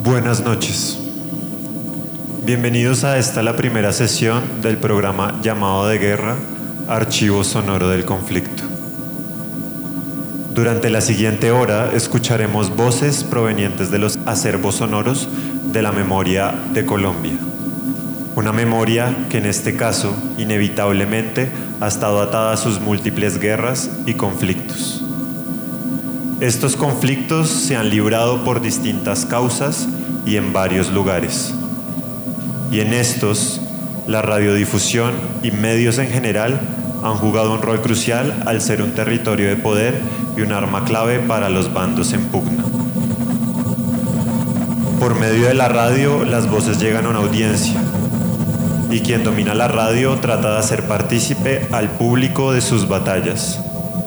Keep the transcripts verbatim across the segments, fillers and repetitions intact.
Buenas noches. Bienvenidos a esta la primera sesión del programa Llamado de Guerra, Archivo Sonoro del Conflicto. Durante la siguiente hora escucharemos voces provenientes de los acervos sonoros de la memoria de Colombia. Una memoria que en este caso, inevitablemente, ha estado atada a sus múltiples guerras y conflictos. Estos conflictos se han librado por distintas causas y en varios lugares. Y en estos, la radiodifusión y medios en general han jugado un rol crucial al ser un territorio de poder y un arma clave para los bandos en pugna. Por medio de la radio, las voces llegan a una audiencia, y quien domina la radio trata de hacer partícipe al público de sus batallas.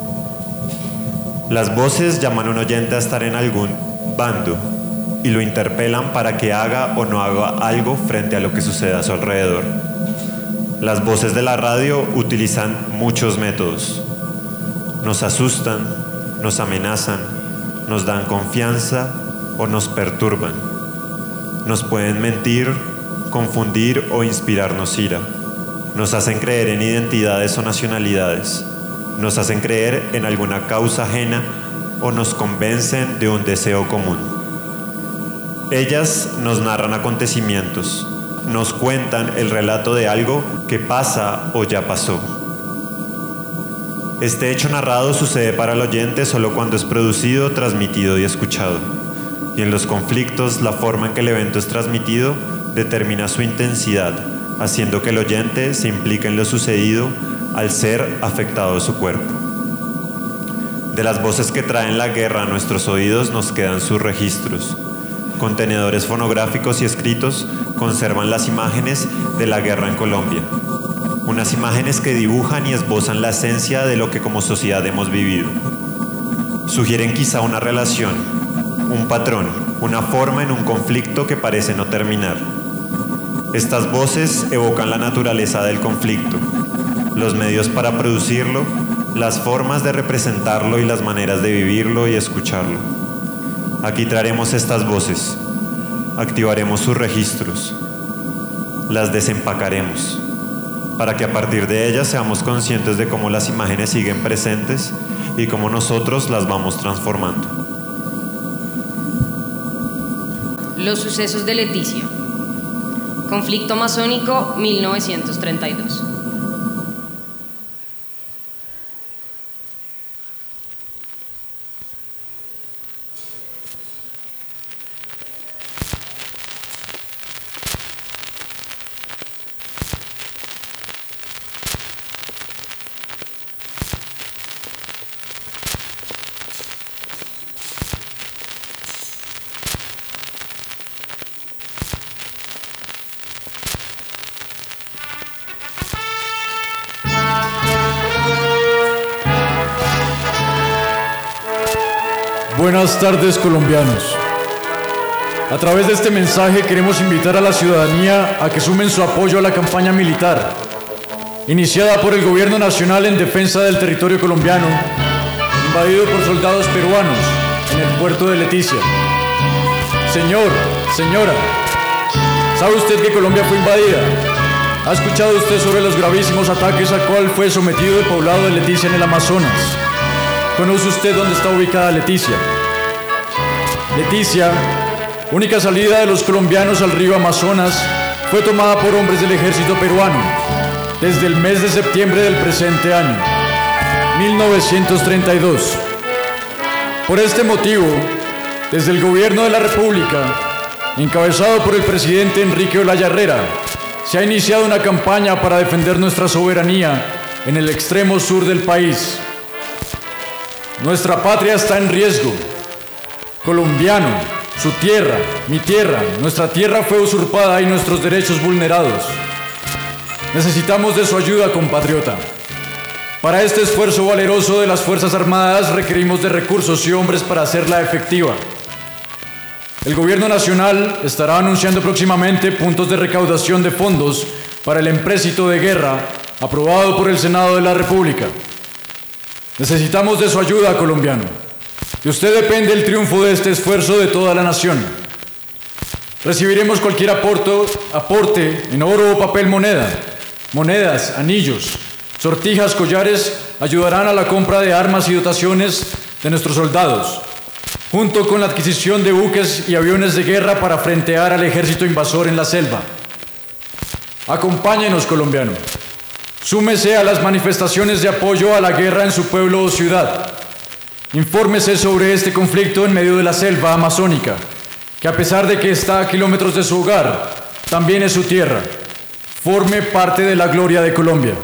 Las voces llaman a un oyente a estar en algún bando y lo interpelan para que haga o no haga algo frente a lo que sucede a su alrededor. Las voces de la radio utilizan muchos métodos. Nos asustan, nos amenazan, nos dan confianza o nos perturban. Nos pueden mentir, confundir o inspirarnos ira. Nos hacen creer en identidades o nacionalidades. Nos hacen creer en alguna causa ajena o nos convencen de un deseo común. Ellas nos narran acontecimientos, nos cuentan el relato de algo que pasa o ya pasó. Este hecho narrado sucede para el oyente solo cuando es producido, transmitido y escuchado. Y en los conflictos, la forma en que el evento es transmitido determina su intensidad, haciendo que el oyente se implique en lo sucedido al ser afectado su cuerpo. De las voces que traen la guerra a nuestros oídos nos quedan sus registros. Contenedores fonográficos y escritos conservan las imágenes de la guerra en Colombia. Unas imágenes que dibujan y esbozan la esencia de lo que como sociedad hemos vivido. Sugieren quizá una relación, un patrón, una forma en un conflicto que parece no terminar. Estas voces evocan la naturaleza del conflicto, los medios para producirlo, las formas de representarlo y las maneras de vivirlo y escucharlo. Aquí traeremos estas voces, activaremos sus registros, las desempacaremos, para que a partir de ellas seamos conscientes de cómo las imágenes siguen presentes y cómo nosotros las vamos transformando. Los sucesos de Leticia. Conflicto masónico mil novecientos treinta y dos. Buenas tardes, colombianos. A través de este mensaje queremos invitar a la ciudadanía a que sumen su apoyo a la campaña militar, iniciada por el Gobierno Nacional en defensa del territorio colombiano, invadido por soldados peruanos en el puerto de Leticia. Señor, señora, ¿sabe usted que Colombia fue invadida? ¿Ha escuchado usted sobre los gravísimos ataques a cual fue sometido el poblado de Leticia en el Amazonas? ¿Conoce usted dónde está ubicada Leticia? Leticia, única salida de los colombianos al río Amazonas, fue tomada por hombres del ejército peruano desde el mes de septiembre del presente año, mil novecientos treinta y dos. Por este motivo, desde el Gobierno de la República, encabezado por el presidente Enrique Olaya Herrera, se ha iniciado una campaña para defender nuestra soberanía en el extremo sur del país. Nuestra patria está en riesgo. Colombiano, su tierra, mi tierra, nuestra tierra fue usurpada y nuestros derechos vulnerados. Necesitamos de su ayuda, compatriota. Para este esfuerzo valeroso de las Fuerzas Armadas requerimos de recursos y hombres para hacerla efectiva. El Gobierno Nacional estará anunciando próximamente puntos de recaudación de fondos para el empréstito de guerra aprobado por el Senado de la República. Necesitamos de su ayuda, colombiano. De usted depende el triunfo de este esfuerzo de toda la nación. Recibiremos cualquier aporte, aporte en oro o papel moneda. Monedas, anillos, sortijas, collares ayudarán a la compra de armas y dotaciones de nuestros soldados, junto con la adquisición de buques y aviones de guerra para frentear al ejército invasor en la selva. Acompáñenos, colombiano. Súmese a las manifestaciones de apoyo a la guerra en su pueblo o ciudad. Infórmese sobre este conflicto en medio de la selva amazónica, que a pesar de que está a kilómetros de su hogar, también es su tierra. Forme parte de la gloria de Colombia.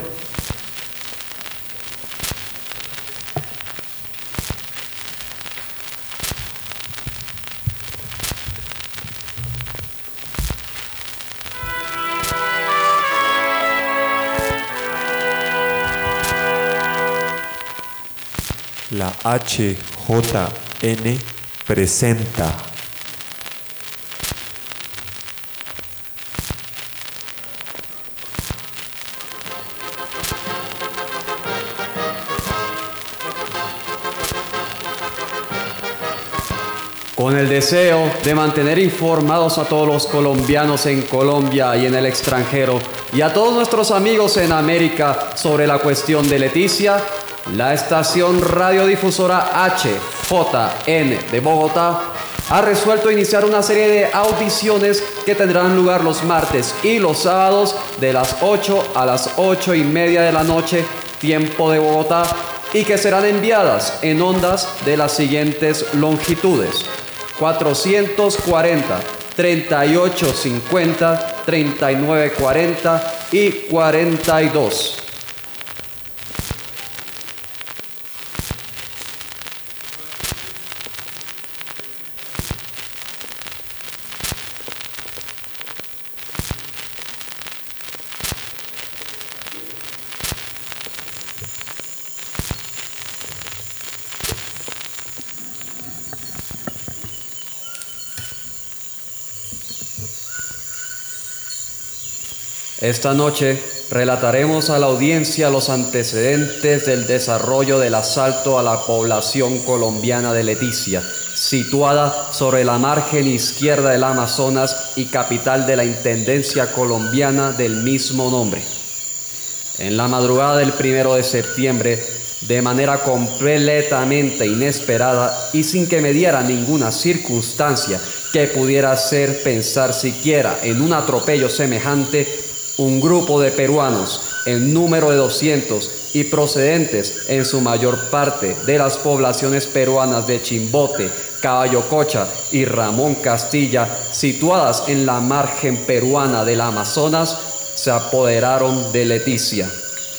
La H J N presenta. Con el deseo de mantener informados a todos los colombianos en Colombia y en el extranjero, y a todos nuestros amigos en América sobre la cuestión de Leticia, la estación radiodifusora H J N de Bogotá ha resuelto iniciar una serie de audiciones que tendrán lugar los martes y los sábados de las ocho a las ocho y media de la noche, tiempo de Bogotá, y que serán enviadas en ondas de las siguientes longitudes: cuatrocientos cuarenta, treinta y ocho cincuenta, treinta y nueve cuarenta y cuarenta y dos. Esta noche relataremos a la audiencia los antecedentes del desarrollo del asalto a la población colombiana de Leticia, situada sobre la margen izquierda del Amazonas y capital de la Intendencia colombiana del mismo nombre. En la madrugada del primero de septiembre, de manera completamente inesperada y sin que mediara ninguna circunstancia que pudiera hacer pensar siquiera en un atropello semejante, un grupo de peruanos, en número de doscientos y procedentes en su mayor parte de las poblaciones peruanas de Chimbote, Caballococha y Ramón Castilla, situadas en la margen peruana del Amazonas, se apoderaron de Leticia.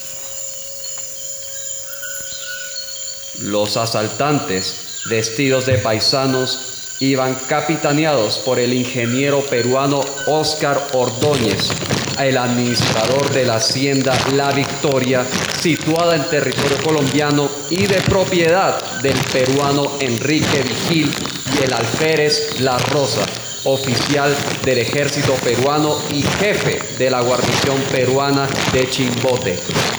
Los asaltantes, vestidos de paisanos, iban capitaneados por el ingeniero peruano Óscar Ordóñez, el administrador de la hacienda La Victoria, situada en territorio colombiano y de propiedad del peruano Enrique Vigil, y el alférez La Rosa, oficial del ejército peruano y jefe de la guarnición peruana de Chimbote.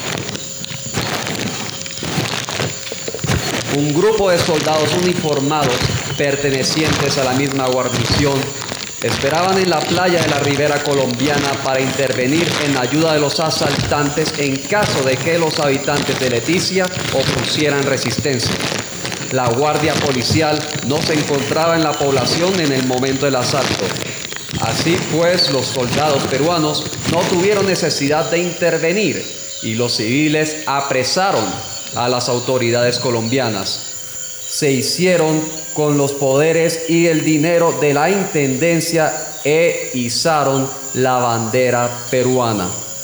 Un grupo de soldados uniformados pertenecientes a la misma guarnición esperaban en la playa de la ribera colombiana para intervenir en ayuda de los asaltantes en caso de que los habitantes de Leticia opusieran resistencia. La guardia policial no se encontraba en la población en el momento del asalto. Así pues, los soldados peruanos no tuvieron necesidad de intervenir y los civiles apresaron a las autoridades colombianas. Se hicieron con los poderes y el dinero de la intendencia e izaron la bandera peruana.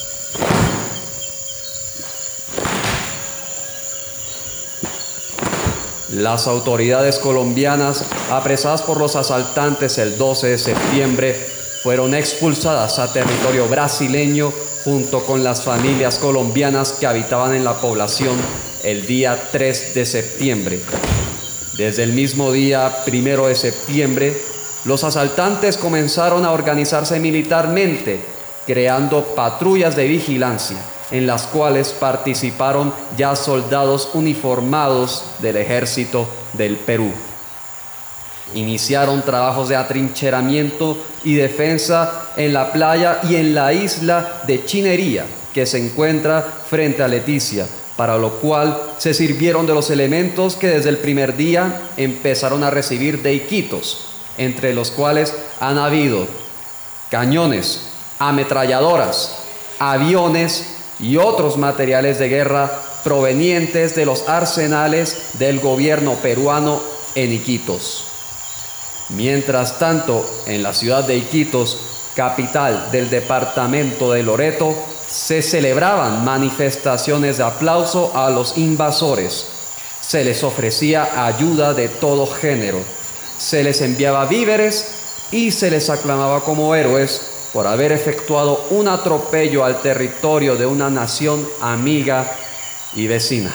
Las autoridades colombianas, apresadas por los asaltantes el doce de septiembre, fueron expulsadas a territorio brasileño junto con las familias colombianas que habitaban en la población el día tres de septiembre. Desde el mismo día primero de septiembre, los asaltantes comenzaron a organizarse militarmente, creando patrullas de vigilancia, en las cuales participaron ya soldados uniformados del ejército del Perú. Iniciaron trabajos de atrincheramiento y defensa en la playa y en la isla de Chinería, que se encuentra frente a Leticia, para lo cual se sirvieron de los elementos que desde el primer día empezaron a recibir de Iquitos, entre los cuales han habido cañones, ametralladoras, aviones y otros materiales de guerra provenientes de los arsenales del gobierno peruano en Iquitos. Mientras tanto, en la ciudad de Iquitos, capital del departamento de Loreto, se celebraban manifestaciones de aplauso a los invasores. Se les ofrecía ayuda de todo género, se les enviaba víveres y se les aclamaba como héroes por haber efectuado un atropello al territorio de una nación amiga y vecina.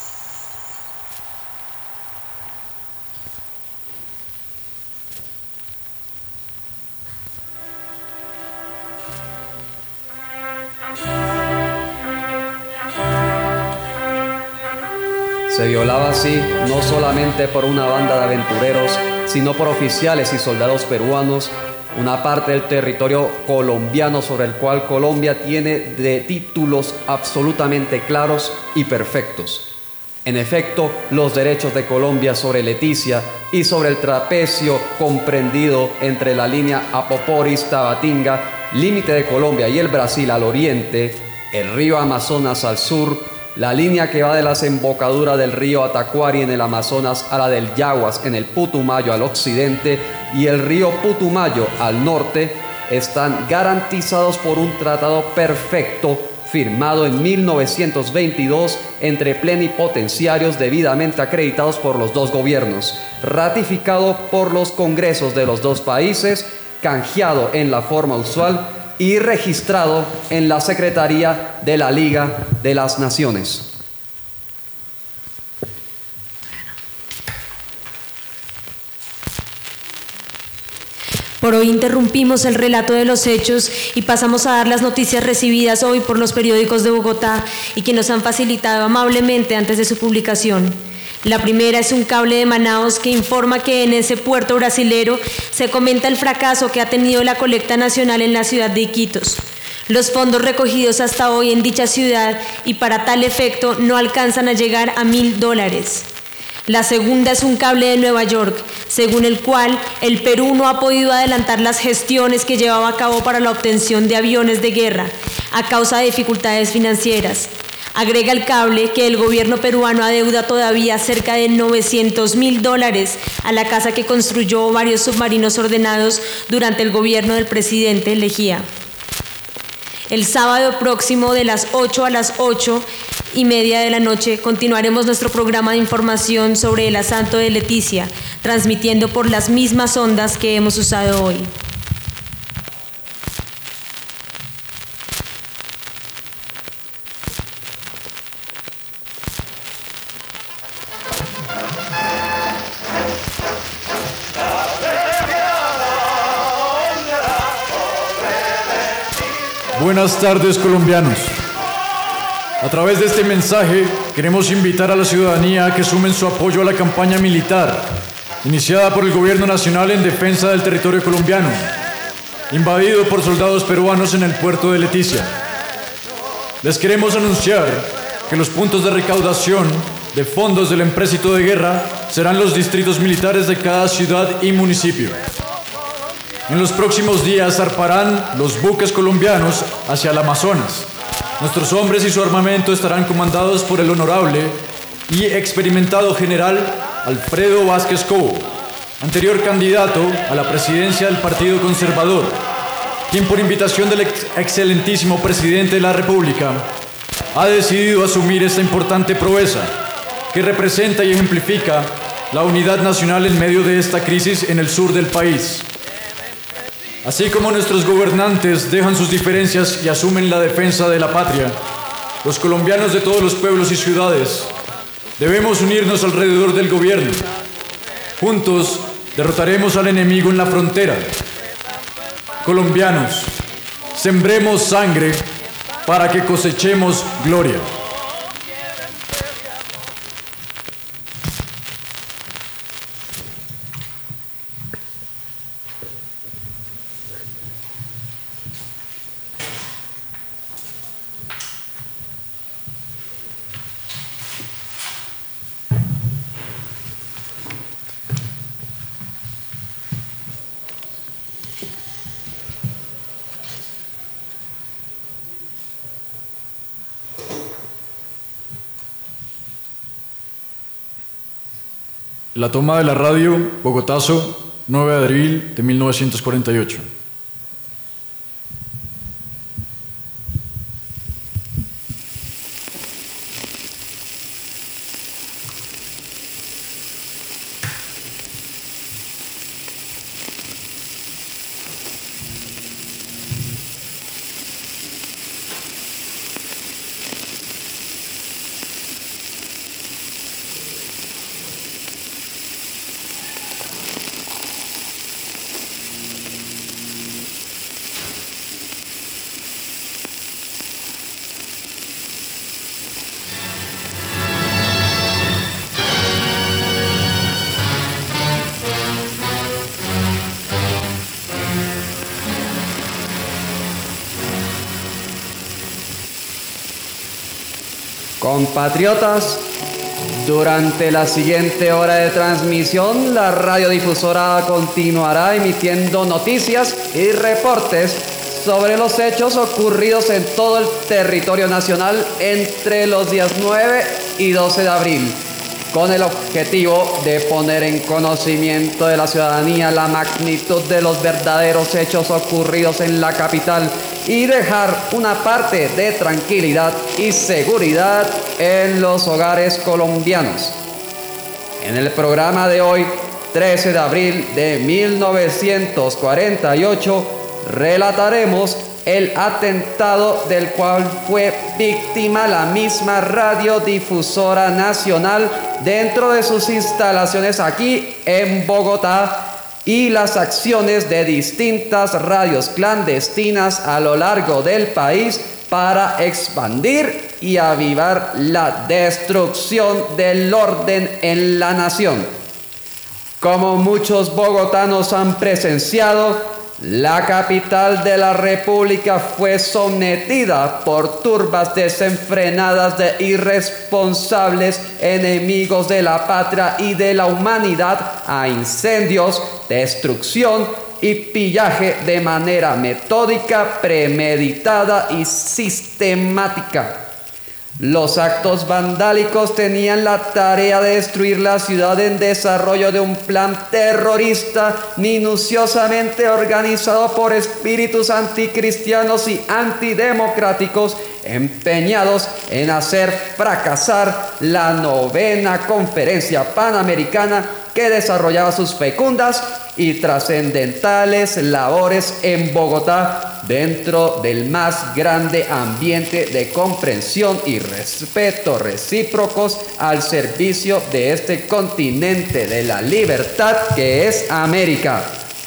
Se violaba así no solamente por una banda de aventureros, sino por oficiales y soldados peruanos, una parte del territorio colombiano sobre el cual Colombia tiene de títulos absolutamente claros y perfectos. En efecto, los derechos de Colombia sobre Leticia y sobre el trapecio comprendido entre la línea Apoporis-Tabatinga, límite de Colombia, y el Brasil al oriente, el río Amazonas al sur, la línea que va de la desembocadura del río Atacuari en el Amazonas a la del Yaguas en el Putumayo al occidente y el río Putumayo al norte, están garantizados por un tratado perfecto firmado en mil novecientos veintidós entre plenipotenciarios debidamente acreditados por los dos gobiernos, ratificado por los congresos de los dos países, canjeado en la forma usual y registrado en la Secretaría de la Liga de las Naciones. Por hoy interrumpimos el relato de los hechos y pasamos a dar las noticias recibidas hoy por los periódicos de Bogotá y que nos han facilitado amablemente antes de su publicación. La primera es un cable de Manaos que informa que en ese puerto brasilero se comenta el fracaso que ha tenido la colecta nacional en la ciudad de Iquitos. Los fondos recogidos hasta hoy en dicha ciudad y para tal efecto no alcanzan a llegar a mil dólares. La segunda es un cable de Nueva York, según el cual el Perú no ha podido adelantar las gestiones que llevaba a cabo para la obtención de aviones de guerra a causa de dificultades financieras. Agrega el cable que el gobierno peruano adeuda todavía cerca de novecientos mil dólares a la casa que construyó varios submarinos ordenados durante el gobierno del presidente Lejía. El sábado próximo de las ocho a las ocho y media de la noche continuaremos nuestro programa de información sobre el asalto de Leticia, transmitiendo por las mismas ondas que hemos usado hoy. Buenas tardes, colombianos. A través de este mensaje queremos invitar a la ciudadanía a que sumen su apoyo a la campaña militar iniciada por el Gobierno Nacional en defensa del territorio colombiano, invadido por soldados peruanos en el puerto de Leticia. Les queremos anunciar que los puntos de recaudación de fondos del empréstito de guerra serán los distritos militares de cada ciudad y municipio. En los próximos días zarparán los buques colombianos hacia el Amazonas. Nuestros hombres y su armamento estarán comandados por el honorable y experimentado general Alfredo Vázquez Cobo, anterior candidato a la presidencia del Partido Conservador, quien por invitación del ex excelentísimo presidente de la República ha decidido asumir esta importante proeza que representa y ejemplifica la unidad nacional en medio de esta crisis en el sur del país. Así como nuestros gobernantes dejan sus diferencias y asumen la defensa de la patria, los colombianos de todos los pueblos y ciudades debemos unirnos alrededor del gobierno. Juntos derrotaremos al enemigo en la frontera. Colombianos, sembremos sangre para que cosechemos gloria. La toma de la radio, Bogotazo, nueve de abril de mil novecientos cuarenta y ocho. Compatriotas, durante la siguiente hora de transmisión, la radiodifusora continuará emitiendo noticias y reportes sobre los hechos ocurridos en todo el territorio nacional entre los días nueve y doce de abril, con el objetivo de poner en conocimiento de la ciudadanía la magnitud de los verdaderos hechos ocurridos en la capital y dejar una parte de tranquilidad y seguridad en los hogares colombianos. En el programa de hoy, trece de abril de mil novecientos cuarenta y ocho, relataremos el atentado del cual fue víctima la misma radiodifusora nacional dentro de sus instalaciones aquí en Bogotá, y las acciones de distintas radios clandestinas a lo largo del país para expandir y avivar la destrucción del orden en la nación. Como muchos bogotanos han presenciado, la capital de la República fue sometida por turbas desenfrenadas de irresponsables enemigos de la patria y de la humanidad a incendios, destrucción y pillaje de manera metódica, premeditada y sistemática. Los actos vandálicos tenían la tarea de destruir la ciudad en desarrollo de un plan terrorista minuciosamente organizado por espíritus anticristianos y antidemocráticos empeñados en hacer fracasar la novena conferencia panamericana que desarrollaba sus fecundas y trascendentales labores en Bogotá dentro del más grande ambiente de comprensión y respeto recíprocos al servicio de este continente de la libertad que es América.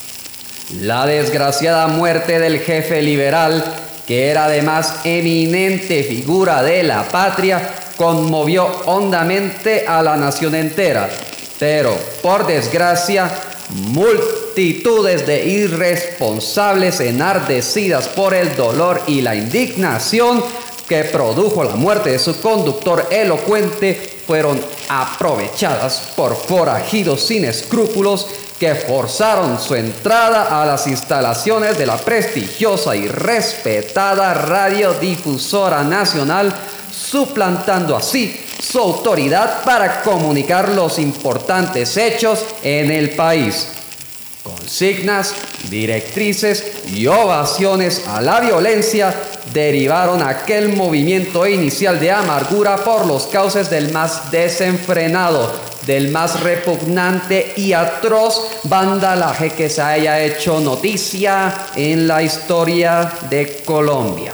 La desgraciada muerte del jefe liberal, que era además eminente figura de la patria, conmovió hondamente a la nación entera. Pero, por desgracia, multitudes de irresponsables enardecidas por el dolor y la indignación que produjo la muerte de su conductor elocuente fueron aprovechadas por forajidos sin escrúpulos que forzaron su entrada a las instalaciones de la prestigiosa y respetada radiodifusora nacional, suplantando así su autoridad para comunicar los importantes hechos en el país. Consignas, directrices y ovaciones a la violencia derivaron aquel movimiento inicial de amargura por los cauces del más desenfrenado, del más repugnante y atroz vandalaje que se haya hecho noticia en la historia de Colombia.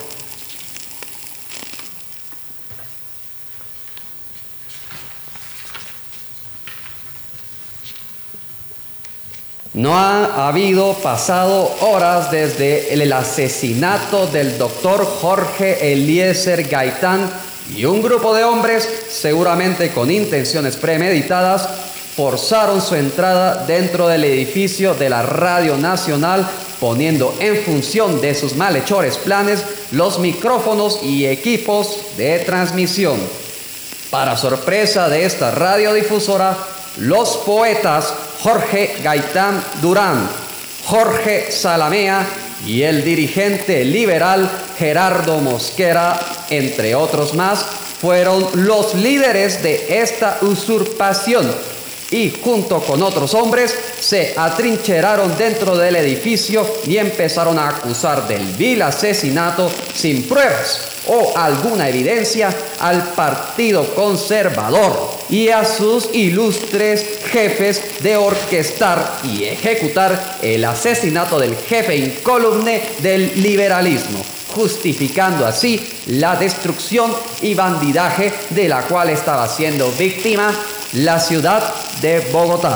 No ha habido pasado horas desde el asesinato del doctor Jorge Eliezer Gaitán y un grupo de hombres, seguramente con intenciones premeditadas, forzaron su entrada dentro del edificio de la Radio Nacional, poniendo en función de sus malhechores planes los micrófonos y equipos de transmisión. Para sorpresa de esta radiodifusora, los poetas Jorge Gaitán Durán, Jorge Salamea y el dirigente liberal Gerardo Mosquera, entre otros más, fueron los líderes de esta usurpación y junto con otros hombres se atrincheraron dentro del edificio y empezaron a acusar del vil asesinato sin pruebas o alguna evidencia al Partido Conservador y a sus ilustres jefes de orquestar y ejecutar el asesinato del jefe incólume del liberalismo, justificando así la destrucción y bandidaje de la cual estaba siendo víctima la ciudad de Bogotá.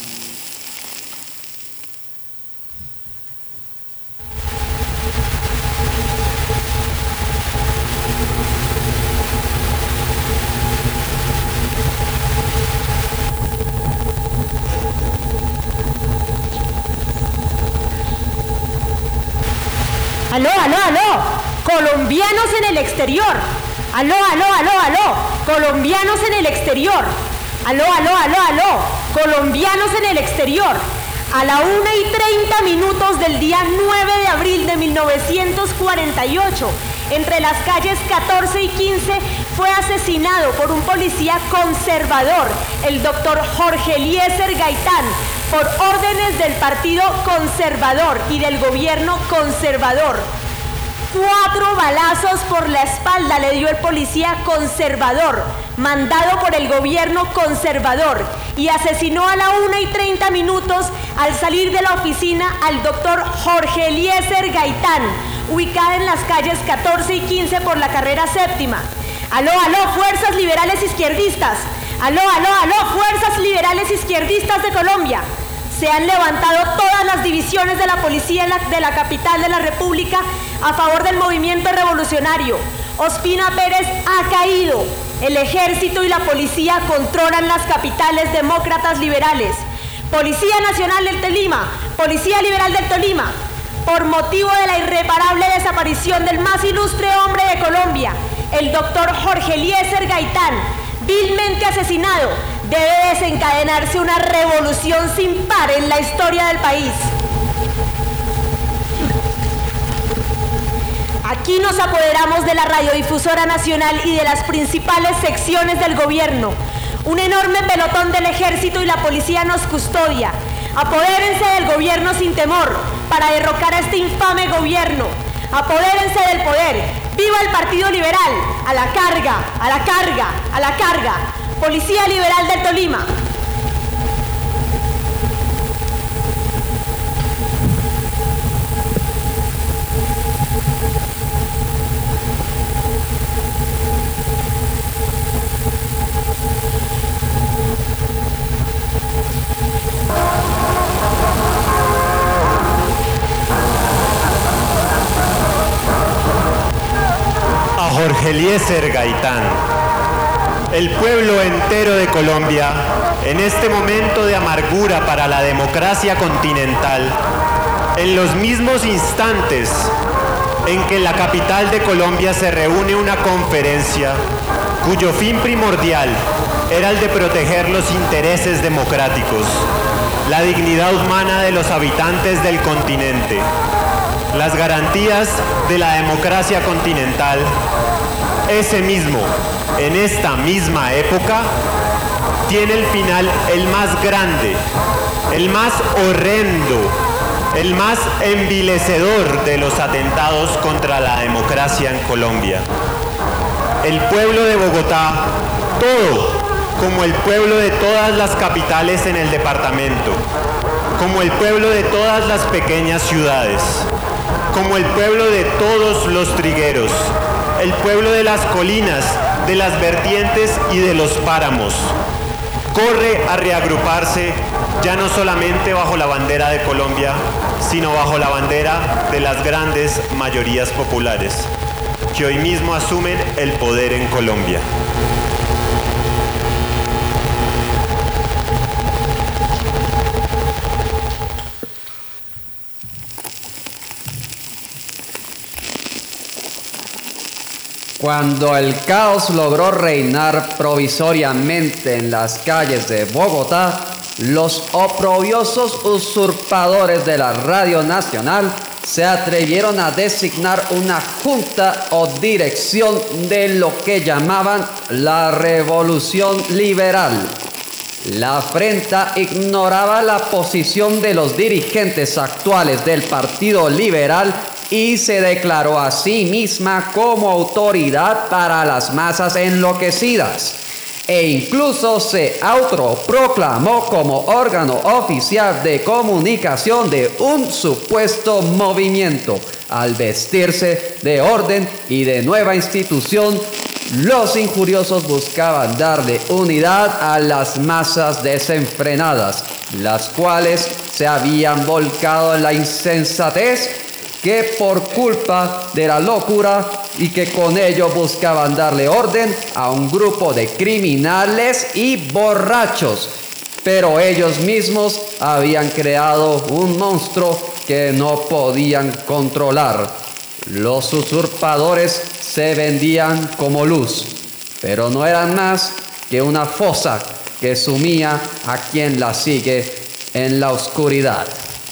Aló, aló, aló, colombianos en el exterior. Aló, aló, aló, aló, colombianos en el exterior. Aló, aló, aló, aló, colombianos en el exterior. A la una y treinta minutos del día nueve de abril de mil novecientos cuarenta y ocho, entre las calles catorce y quince, fue asesinado por un policía conservador, el doctor Jorge Eliezer Gaitán, por órdenes del Partido Conservador y del gobierno conservador. Cuatro balazos por la espalda le dio el policía conservador, mandado por el gobierno conservador, y asesinó a la una y treinta minutos al salir de la oficina al doctor Jorge Eliezer Gaitán, ubicada en las calles catorce y quince por la carrera séptima. Aló, aló, fuerzas liberales izquierdistas. Aló, aló, aló, fuerzas liberales izquierdistas de Colombia. Se han levantado todas las divisiones de la policía en la, de la capital de la República a favor del movimiento revolucionario. Ospina Pérez ha caído. El ejército y la policía controlan las capitales demócratas liberales. Policía Nacional del Tolima, Policía Liberal del Tolima, por motivo de la irreparable desaparición del más ilustre hombre de Colombia, el doctor Jorge Eliezer Gaitán, vilmente asesinado, debe desencadenarse una revolución sin par en la historia del país. Aquí nos apoderamos de la radiodifusora nacional y de las principales secciones del gobierno. Un enorme pelotón del ejército y la policía nos custodia. Apodérense del gobierno sin temor para derrocar a este infame gobierno. Apodérense del poder. ¡Viva el Partido Liberal! ¡A la carga! ¡A la carga! ¡A la carga! Policía Liberal del Tolima. A Jorge Eliezer Gaitán, el pueblo entero de Colombia, en este momento de amargura para la democracia continental, en los mismos instantes en que en la capital de Colombia se reúne una conferencia cuyo fin primordial era el de proteger los intereses democráticos, la dignidad humana de los habitantes del continente, las garantías de la democracia continental. Ese mismo, en esta misma época, tiene el final el más grande, el más horrendo, el más envilecedor de los atentados contra la democracia en Colombia. El pueblo de Bogotá, todo, como el pueblo de todas las capitales en el departamento, como el pueblo de todas las pequeñas ciudades, como el pueblo de todos los trigueros, el pueblo de las colinas, de las vertientes y de los páramos, corre a reagruparse ya no solamente bajo la bandera de Colombia, sino bajo la bandera de las grandes mayorías populares, que hoy mismo asumen el poder en Colombia. Cuando el caos logró reinar provisoriamente en las calles de Bogotá, los oprobiosos usurpadores de la Radio Nacional se atrevieron a designar una junta o dirección de lo que llamaban la Revolución Liberal. La afrenta ignoraba la posición de los dirigentes actuales del Partido Liberal y se declaró a sí misma como autoridad para las masas enloquecidas, e incluso se autoproclamó como órgano oficial de comunicación de un supuesto movimiento. Al vestirse de orden y de nueva institución, los injuriosos buscaban darle unidad a las masas desenfrenadas, las cuales se habían volcado en la insensatez, que por culpa de la locura y que con ello buscaban darle orden a un grupo de criminales y borrachos, pero ellos mismos habían creado un monstruo que no podían controlar. Los usurpadores se vendían como luz, pero no eran más que una fosa que sumía a quien la sigue en la oscuridad.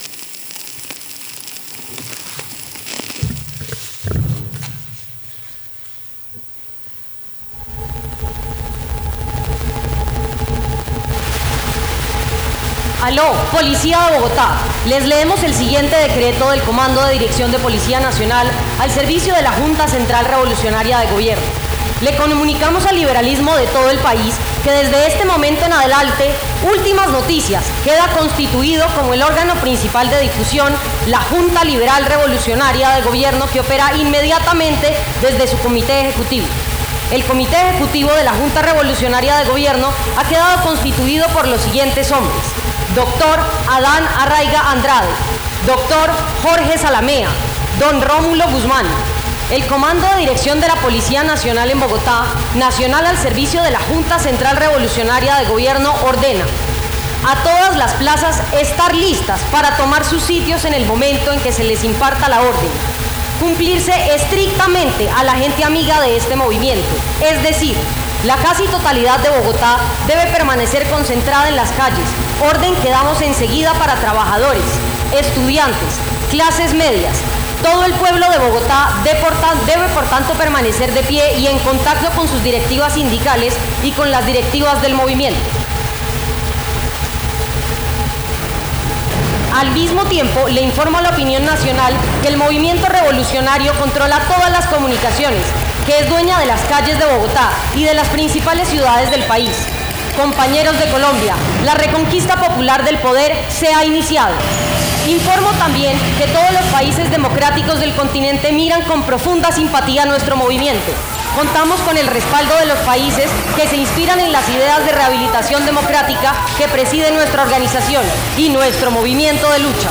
Aló, Policía de Bogotá. Les leemos el siguiente decreto del Comando de Dirección de Policía Nacional al servicio de la Junta Central Revolucionaria de Gobierno. Le comunicamos al liberalismo de todo el país que desde este momento en adelante, Últimas Noticias queda constituido como el órgano principal de difusión, la Junta Liberal Revolucionaria de Gobierno, que opera inmediatamente desde su comité ejecutivo. El comité ejecutivo de la Junta Revolucionaria de Gobierno ha quedado constituido por los siguientes hombres: Doctor Adán Arraiga Andrade, Doctor Jorge Salamea, Don Rómulo Guzmán. El Comando de Dirección de la Policía Nacional en Bogotá, nacional al servicio de la Junta Central Revolucionaria de Gobierno, ordena a todas las plazas estar listas para tomar sus sitios en el momento en que se les imparta la orden. Cumplirse estrictamente a la gente amiga de este movimiento, es decir, la casi totalidad de Bogotá debe permanecer concentrada en las calles, orden que damos enseguida para trabajadores, estudiantes, clases medias. Todo el pueblo de Bogotá debe por tanto permanecer de pie y en contacto con sus directivas sindicales y con las directivas del movimiento. Al mismo tiempo, le informo a la opinión nacional que el movimiento revolucionario controla todas las comunicaciones, que es dueña de las calles de Bogotá y de las principales ciudades del país. Compañeros de Colombia, la reconquista popular del poder se ha iniciado. Informo también que todos los países democráticos del continente miran con profunda simpatía a nuestro movimiento. Contamos con el respaldo de los países que se inspiran en las ideas de rehabilitación democrática que preside nuestra organización y nuestro movimiento de lucha.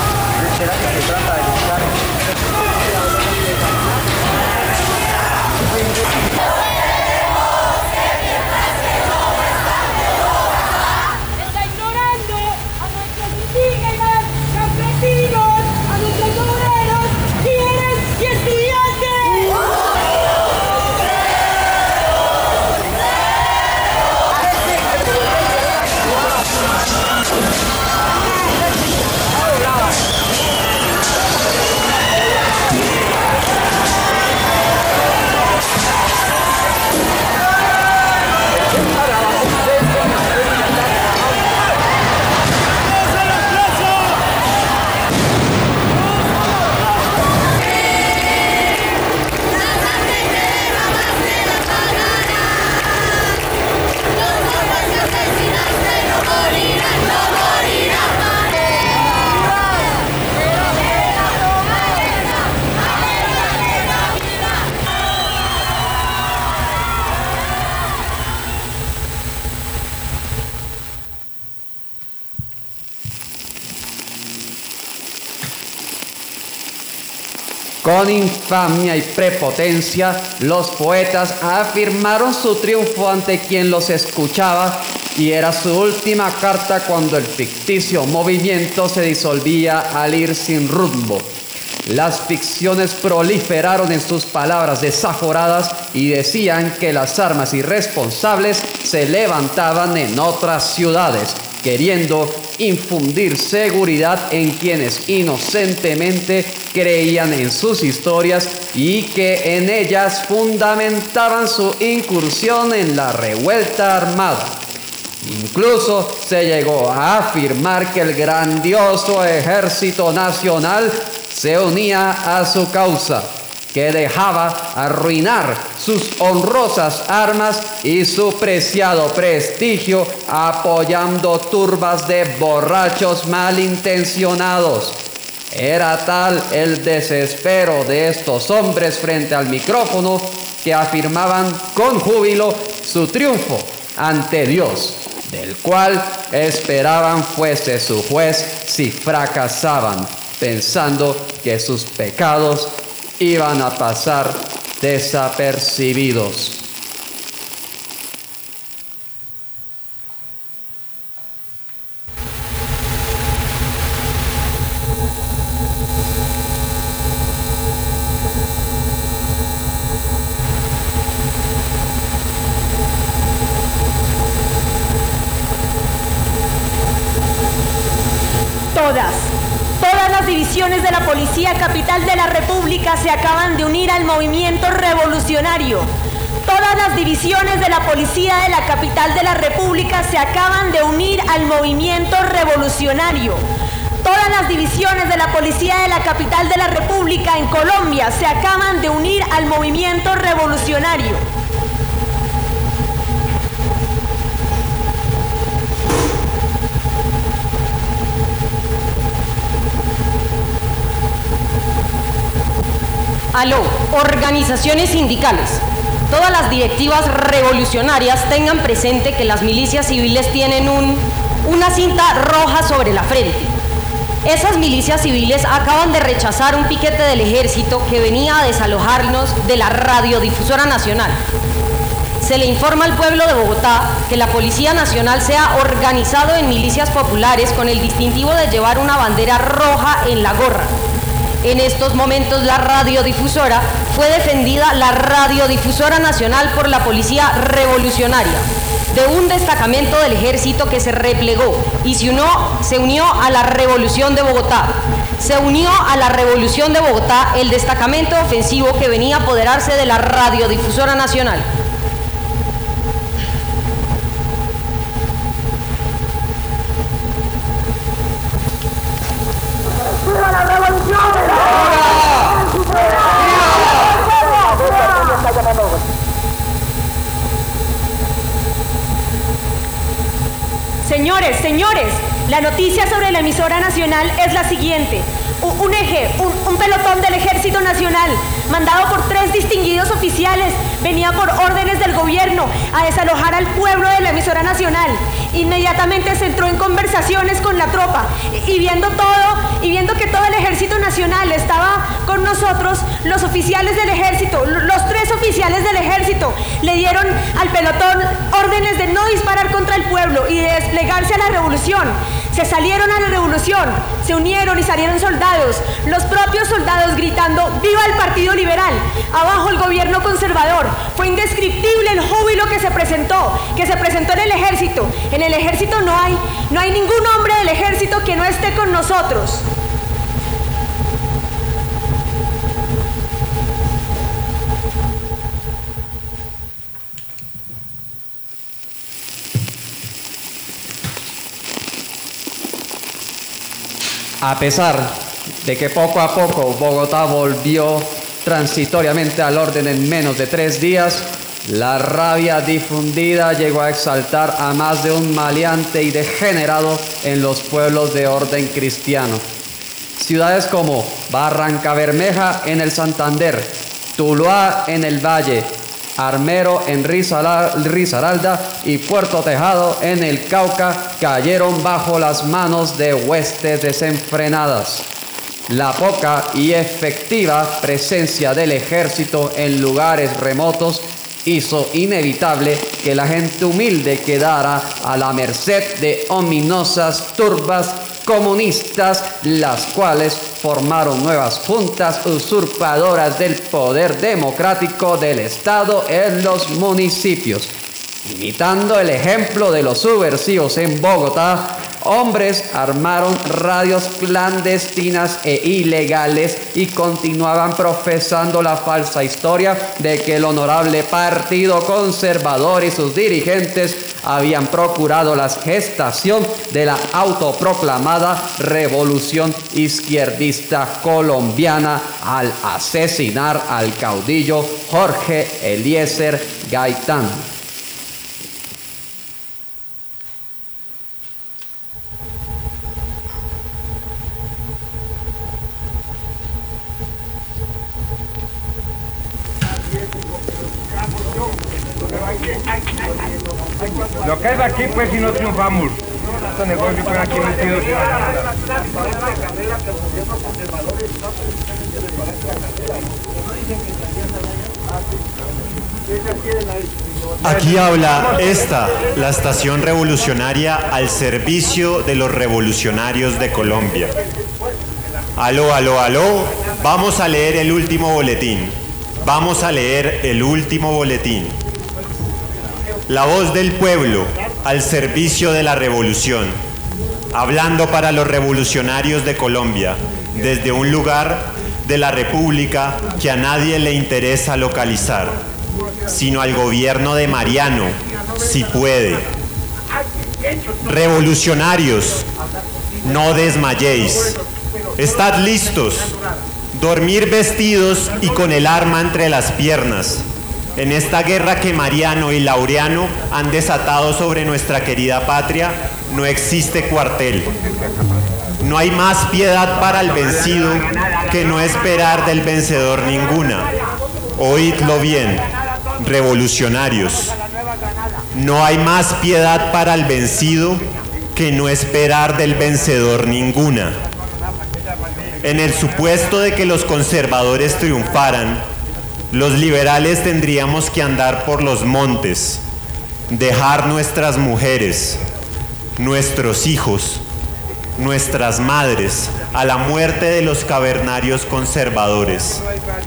Con infamia y prepotencia, los poetas afirmaron su triunfo ante quien los escuchaba, y era su última carta cuando el ficticio movimiento se disolvía al ir sin rumbo. Las ficciones proliferaron en sus palabras desaforadas y decían que las armas irresponsables se levantaban en otras ciudades, queriendo infundir seguridad en quienes inocentemente creían en sus historias y que en ellas fundamentaban su incursión en la revuelta armada. Incluso se llegó a afirmar que el grandioso Ejército Nacional se unía a su causa, que dejaba arruinar sus honrosas armas y su preciado prestigio apoyando turbas de borrachos malintencionados. Era tal el desespero de estos hombres frente al micrófono que afirmaban con júbilo su triunfo ante Dios, del cual esperaban fuese su juez si fracasaban, pensando que sus pecados iban a pasar desapercibidos. Todas, todas las divisiones de la Policía Capital de la República se acaban de unir al movimiento revolucionario. Todas las divisiones de la Policía de la Capital de la República se acaban de unir al movimiento revolucionario. Todas las divisiones de la Policía de la Capital de la República en Colombia se acaban de unir al movimiento revolucionario. Aló, organizaciones sindicales. Todas las directivas revolucionarias tengan presente que las milicias civiles tienen un, una cinta roja sobre la frente. Esas milicias civiles acaban de rechazar un piquete del ejército que venía a desalojarnos de la radiodifusora nacional. Se le informa al pueblo de Bogotá que la Policía Nacional se ha organizado en milicias populares con el distintivo de llevar una bandera roja en la gorra. En estos momentos la radiodifusora fue defendida, la radiodifusora nacional, por la Policía Revolucionaria, de un destacamento del ejército que se replegó y se unió, se unió a la Revolución de Bogotá. Se unió a la Revolución de Bogotá el destacamento ofensivo que venía a apoderarse de la radiodifusora nacional. Señores, señores, la noticia sobre la emisora nacional es la siguiente. Un, un eje, un, un pelotón del Ejército Nacional, mandado por tres distinguidos oficiales, venía por órdenes del gobierno a desalojar al pueblo de la emisora nacional. Inmediatamente se entró en conversaciones con la tropa y, y viendo todo, y viendo que todo el Ejército Nacional estaba con nosotros, los oficiales del ejército, los tres oficiales del ejército, le dieron al pelotón órdenes de no disparar contra el pueblo y de desplegarse a la revolución. Se salieron a la revolución, se unieron y salieron soldados, los propios soldados gritando ¡viva el Partido Liberal! Abajo el gobierno conservador. Fue indescriptible el júbilo que se presentó, que se presentó en el ejército. En el ejército no hay, no hay ningún hombre del ejército que no esté con nosotros. A pesar de que poco a poco Bogotá volvió transitoriamente al orden en menos de tres días, la rabia difundida llegó a exaltar a más de un maleante y degenerado en los pueblos de orden cristiano. Ciudades como Barrancabermeja en el Santander, Tuluá en el Valle, Armero en Risaralda y Puerto Tejado en el Cauca cayeron bajo las manos de huestes desenfrenadas. La poca y efectiva presencia del ejército en lugares remotos hizo inevitable que la gente humilde quedara a la merced de ominosas turbas comunistas, las cuales formaron nuevas juntas usurpadoras del poder democrático del Estado en los municipios. Imitando el ejemplo de los subversivos en Bogotá, hombres armaron radios clandestinas e ilegales y continuaban profesando la falsa historia de que el honorable Partido Conservador y sus dirigentes habían procurado la gestación de la autoproclamada revolución izquierdista colombiana al asesinar al caudillo Jorge Eliezer Gaitán. Lo que es aquí, pues, si no triunfamos. Estos negocios están aquí metidos. Aquí habla esta, la estación revolucionaria al servicio de los revolucionarios de Colombia. Aló, aló, aló, vamos a leer el último boletín. Vamos a leer el último boletín. La voz del pueblo al servicio de la revolución, hablando para los revolucionarios de Colombia, desde un lugar de la República que a nadie le interesa localizar, sino al gobierno de Mariano, si puede. Revolucionarios, no desmayéis. Estad listos, dormir vestidos y con el arma entre las piernas. En esta guerra que Mariano y Laureano han desatado sobre nuestra querida patria, no existe cuartel. No hay más piedad para el vencido que no esperar del vencedor ninguna. Oídlo bien, revolucionarios. No hay más piedad para el vencido que no esperar del vencedor ninguna. En el supuesto de que los conservadores triunfaran, los liberales tendríamos que andar por los montes, dejar nuestras mujeres, nuestros hijos, nuestras madres a la muerte de los cavernarios conservadores.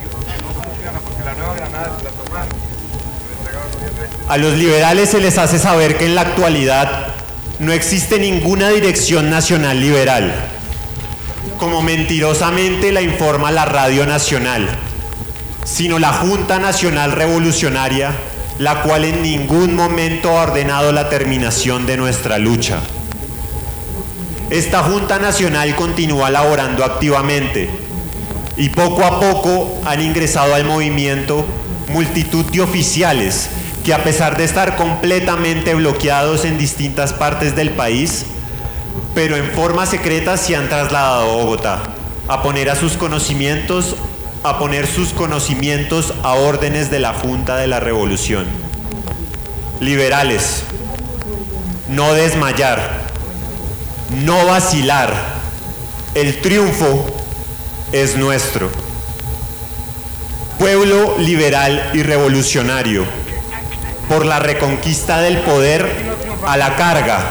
A los liberales se les hace saber que en la actualidad no existe ninguna dirección nacional liberal, como mentirosamente la informa la Radio Nacional, sino la Junta Nacional Revolucionaria, la cual en ningún momento ha ordenado la terminación de nuestra lucha. Esta Junta Nacional continúa laborando activamente y poco a poco han ingresado al movimiento multitud de oficiales que, a pesar de estar completamente bloqueados en distintas partes del país, pero en forma secreta se han trasladado a Bogotá a poner a sus conocimientos a poner sus conocimientos a órdenes de la Junta de la Revolución. Liberales, no desmayar, no vacilar. El triunfo es nuestro. Pueblo liberal y revolucionario, por la reconquista del poder, a la carga.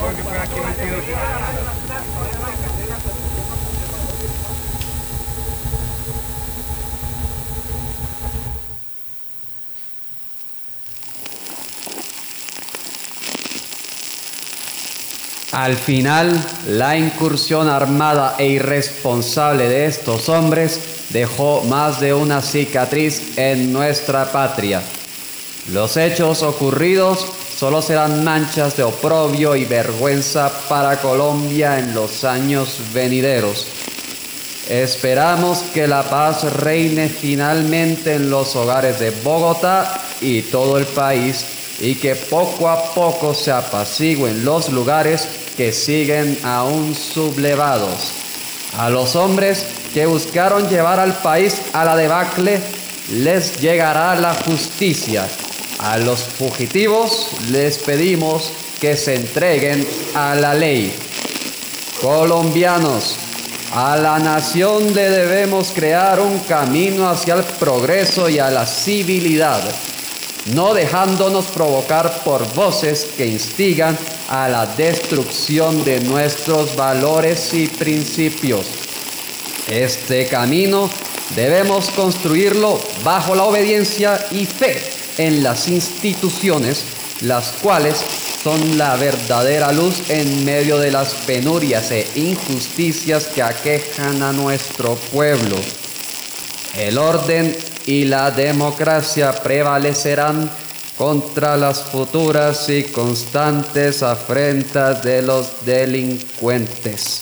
Al final, la incursión armada e irresponsable de estos hombres dejó más de una cicatriz en nuestra patria. Los hechos ocurridos solo serán manchas de oprobio y vergüenza para Colombia en los años venideros. Esperamos que la paz reine finalmente en los hogares de Bogotá y todo el país, y que poco a poco se apacigüen los lugares que siguen aún sublevados. A los hombres que buscaron llevar al país a la debacle les llegará la justicia. A los fugitivos les pedimos que se entreguen a la ley. Colombianos, a la nación le debemos crear un camino hacia el progreso y a la civilidad, no dejándonos provocar por voces que instigan a la destrucción de nuestros valores y principios. Este camino debemos construirlo bajo la obediencia y fe en las instituciones, las cuales son la verdadera luz en medio de las penurias e injusticias que aquejan a nuestro pueblo. El orden y la democracia prevalecerán contra las futuras y constantes afrentas de los delincuentes.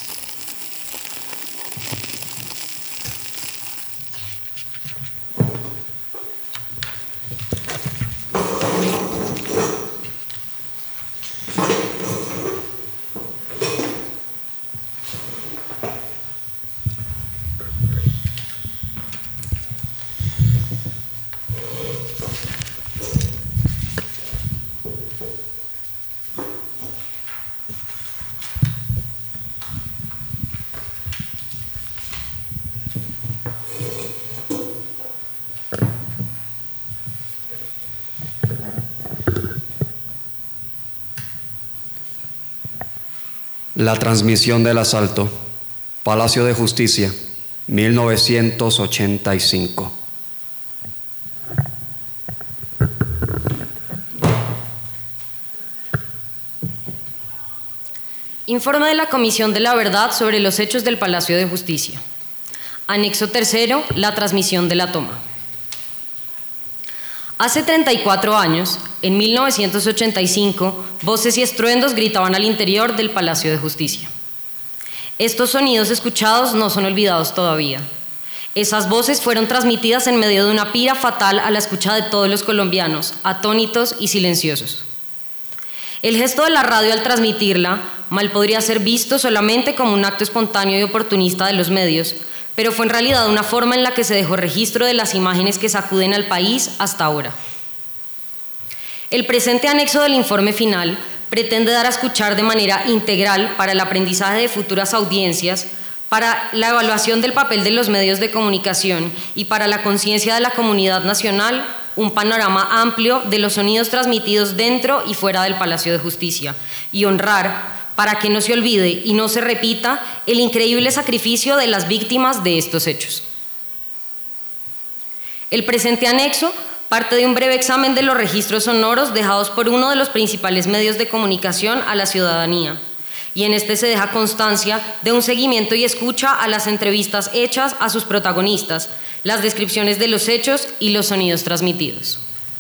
La transmisión del asalto. Palacio de Justicia, mil novecientos ochenta y cinco. Informe de la Comisión de la Verdad sobre los hechos del Palacio de Justicia. Anexo tercero, la transmisión de la toma. Hace treinta y cuatro años, en mil novecientos ochenta y cinco, voces y estruendos gritaban al interior del Palacio de Justicia. Estos sonidos escuchados no son olvidados todavía. Esas voces fueron transmitidas en medio de una pira fatal a la escucha de todos los colombianos, atónitos y silenciosos. El gesto de la radio al transmitirla mal podría ser visto solamente como un acto espontáneo y oportunista de los medios, pero fue en realidad una forma en la que se dejó registro de las imágenes que sacuden al país hasta ahora. El presente anexo del informe final pretende dar a escuchar de manera integral para el aprendizaje de futuras audiencias, para la evaluación del papel de los medios de comunicación y para la conciencia de la comunidad nacional, un panorama amplio de los sonidos transmitidos dentro y fuera del Palacio de Justicia, y honrar, para que no se olvide y no se repita, el increíble sacrificio de las víctimas de estos hechos. El presente anexo parte de un breve examen de los registros sonoros dejados por uno de los principales medios de comunicación a la ciudadanía, y en este se deja constancia de un seguimiento y escucha a las entrevistas hechas a sus protagonistas, las descripciones de los hechos y los sonidos transmitidos.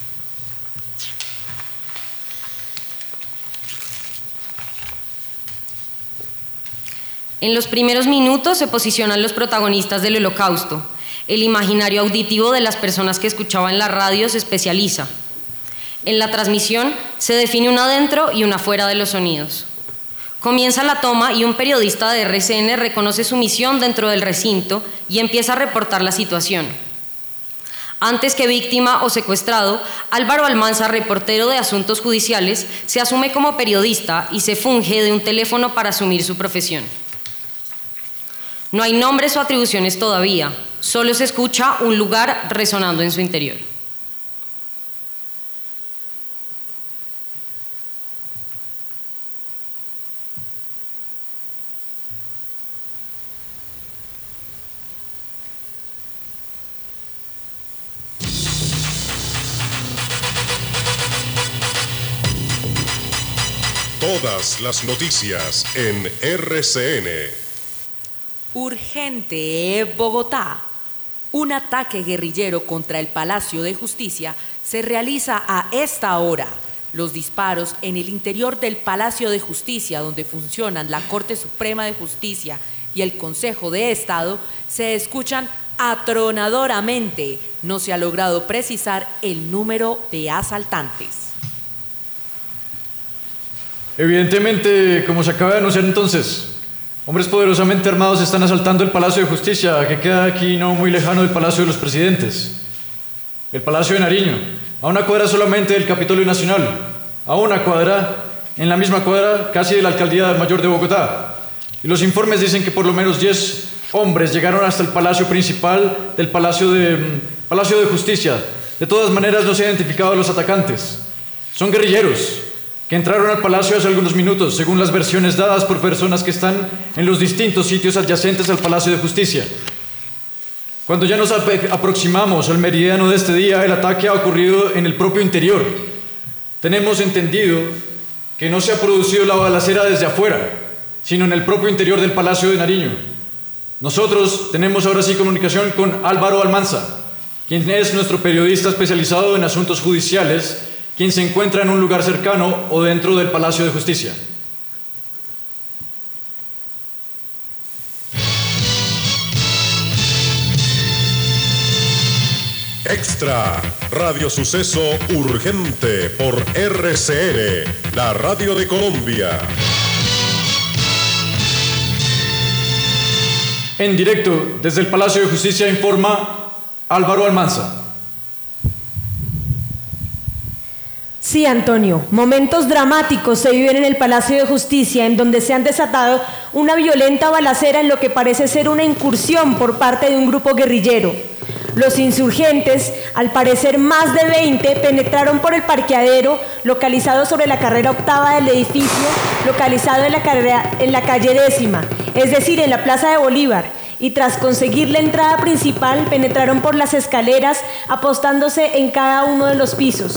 En los primeros minutos se posicionan los protagonistas del Holocausto. El imaginario auditivo de las personas que escuchaban la radio se especializa. En la transmisión se define una dentro y una fuera de los sonidos. Comienza la toma y un periodista de R C N reconoce su misión dentro del recinto y empieza a reportar la situación. Antes que víctima o secuestrado, Álvaro Almanza, reportero de asuntos judiciales, se asume como periodista y se funge de un teléfono para asumir su profesión. No hay nombres o atribuciones todavía, solo se escucha un lugar resonando en su interior. Todas las noticias en R C N. Urgente, Bogotá. Un ataque guerrillero contra el Palacio de Justicia se realiza a esta hora. Los disparos en el interior del Palacio de Justicia, donde funcionan la Corte Suprema de Justicia y el Consejo de Estado, se escuchan atronadoramente. No se ha logrado precisar el número de asaltantes. Evidentemente, como se acaba de anunciar entonces, hombres poderosamente armados están asaltando el Palacio de Justicia, que queda aquí no muy lejano del Palacio de los Presidentes. El Palacio de Nariño, a una cuadra solamente del Capitolio Nacional, a una cuadra, en la misma cuadra casi de la Alcaldía Mayor de Bogotá. Y los informes dicen que por lo menos diez hombres llegaron hasta el Palacio Principal del Palacio de, Palacio de Justicia. De todas maneras no se han identificado a los atacantes. Son guerrilleros que entraron al palacio hace algunos minutos, según las versiones dadas por personas que están en los distintos sitios adyacentes al Palacio de Justicia. Cuando ya nos ap- aproximamos al meridiano de este día, el ataque ha ocurrido en el propio interior. Tenemos entendido que no se ha producido la balacera desde afuera, sino en el propio interior del Palacio de Nariño. Nosotros tenemos ahora sí comunicación con Álvaro Almanza, quien es nuestro periodista especializado en asuntos judiciales, quien se encuentra en un lugar cercano o dentro del Palacio de Justicia. Extra, Radio Suceso Urgente por R C N, la radio de Colombia. En directo, desde el Palacio de Justicia, informa Álvaro Almanza. Sí, Antonio, momentos dramáticos se viven en el Palacio de Justicia, en donde se han desatado una violenta balacera en lo que parece ser una incursión por parte de un grupo guerrillero. Los insurgentes, al parecer más de veinte, penetraron por el parqueadero localizado sobre la carrera octava del edificio, localizado en la, carrera, en la calle décima, es decir, en la Plaza de Bolívar, y tras conseguir la entrada principal, penetraron por las escaleras, apostándose en cada uno de los pisos.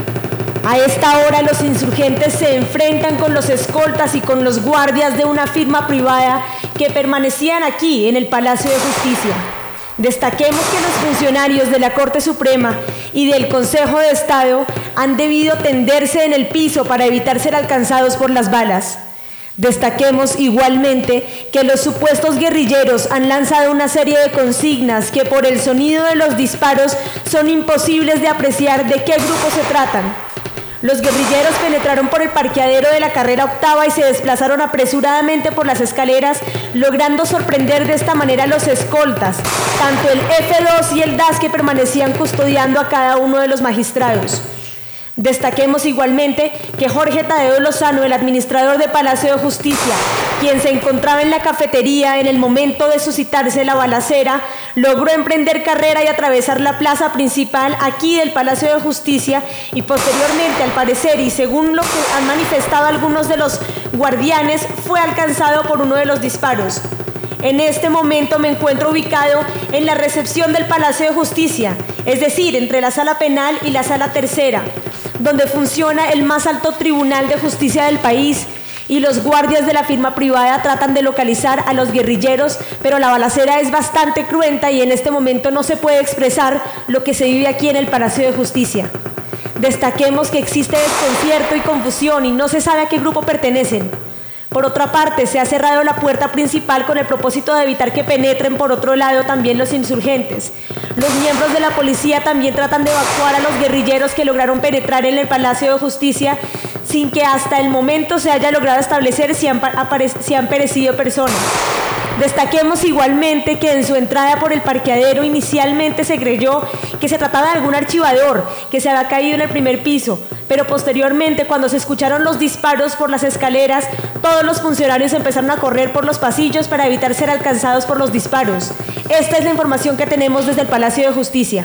A esta hora los insurgentes se enfrentan con los escoltas y con los guardias de una firma privada que permanecían aquí en el Palacio de Justicia. Destaquemos que los funcionarios de la Corte Suprema y del Consejo de Estado han debido tenderse en el piso para evitar ser alcanzados por las balas. Destaquemos igualmente que los supuestos guerrilleros han lanzado una serie de consignas que por el sonido de los disparos son imposibles de apreciar de qué grupo se tratan. Los guerrilleros penetraron por el parqueadero de la carrera octava y se desplazaron apresuradamente por las escaleras, logrando sorprender de esta manera a los escoltas, tanto el F dos y el D A S que permanecían custodiando a cada uno de los magistrados. Destaquemos igualmente que Jorge Tadeo Lozano, el administrador de Palacio de Justicia, quien se encontraba en la cafetería en el momento de suscitarse la balacera, logró emprender carrera y atravesar la plaza principal aquí del Palacio de Justicia y posteriormente, al parecer, y según lo que han manifestado algunos de los guardianes, fue alcanzado por uno de los disparos. En este momento me encuentro ubicado en la recepción del Palacio de Justicia, es decir, entre la sala penal y la sala tercera, donde funciona el más alto tribunal de justicia del país, y los guardias de la firma privada tratan de localizar a los guerrilleros, pero la balacera es bastante cruenta y en este momento no se puede expresar lo que se vive aquí en el Palacio de Justicia. Destaquemos que existe desconcierto y confusión y no se sabe a qué grupo pertenecen. Por otra parte, se ha cerrado la puerta principal con el propósito de evitar que penetren por otro lado también los insurgentes. Los miembros de la policía también tratan de evacuar a los guerrilleros que lograron penetrar en el Palacio de Justicia sin que hasta el momento se haya logrado establecer si han, si han perecido personas. Destaquemos igualmente que en su entrada por el parqueadero inicialmente se creyó que se trataba de algún archivador que se había caído en el primer piso, pero posteriormente, cuando se escucharon los disparos por las escaleras, todos los funcionarios empezaron a correr por los pasillos para evitar ser alcanzados por los disparos. Esta es la información que tenemos desde el Palacio de Justicia.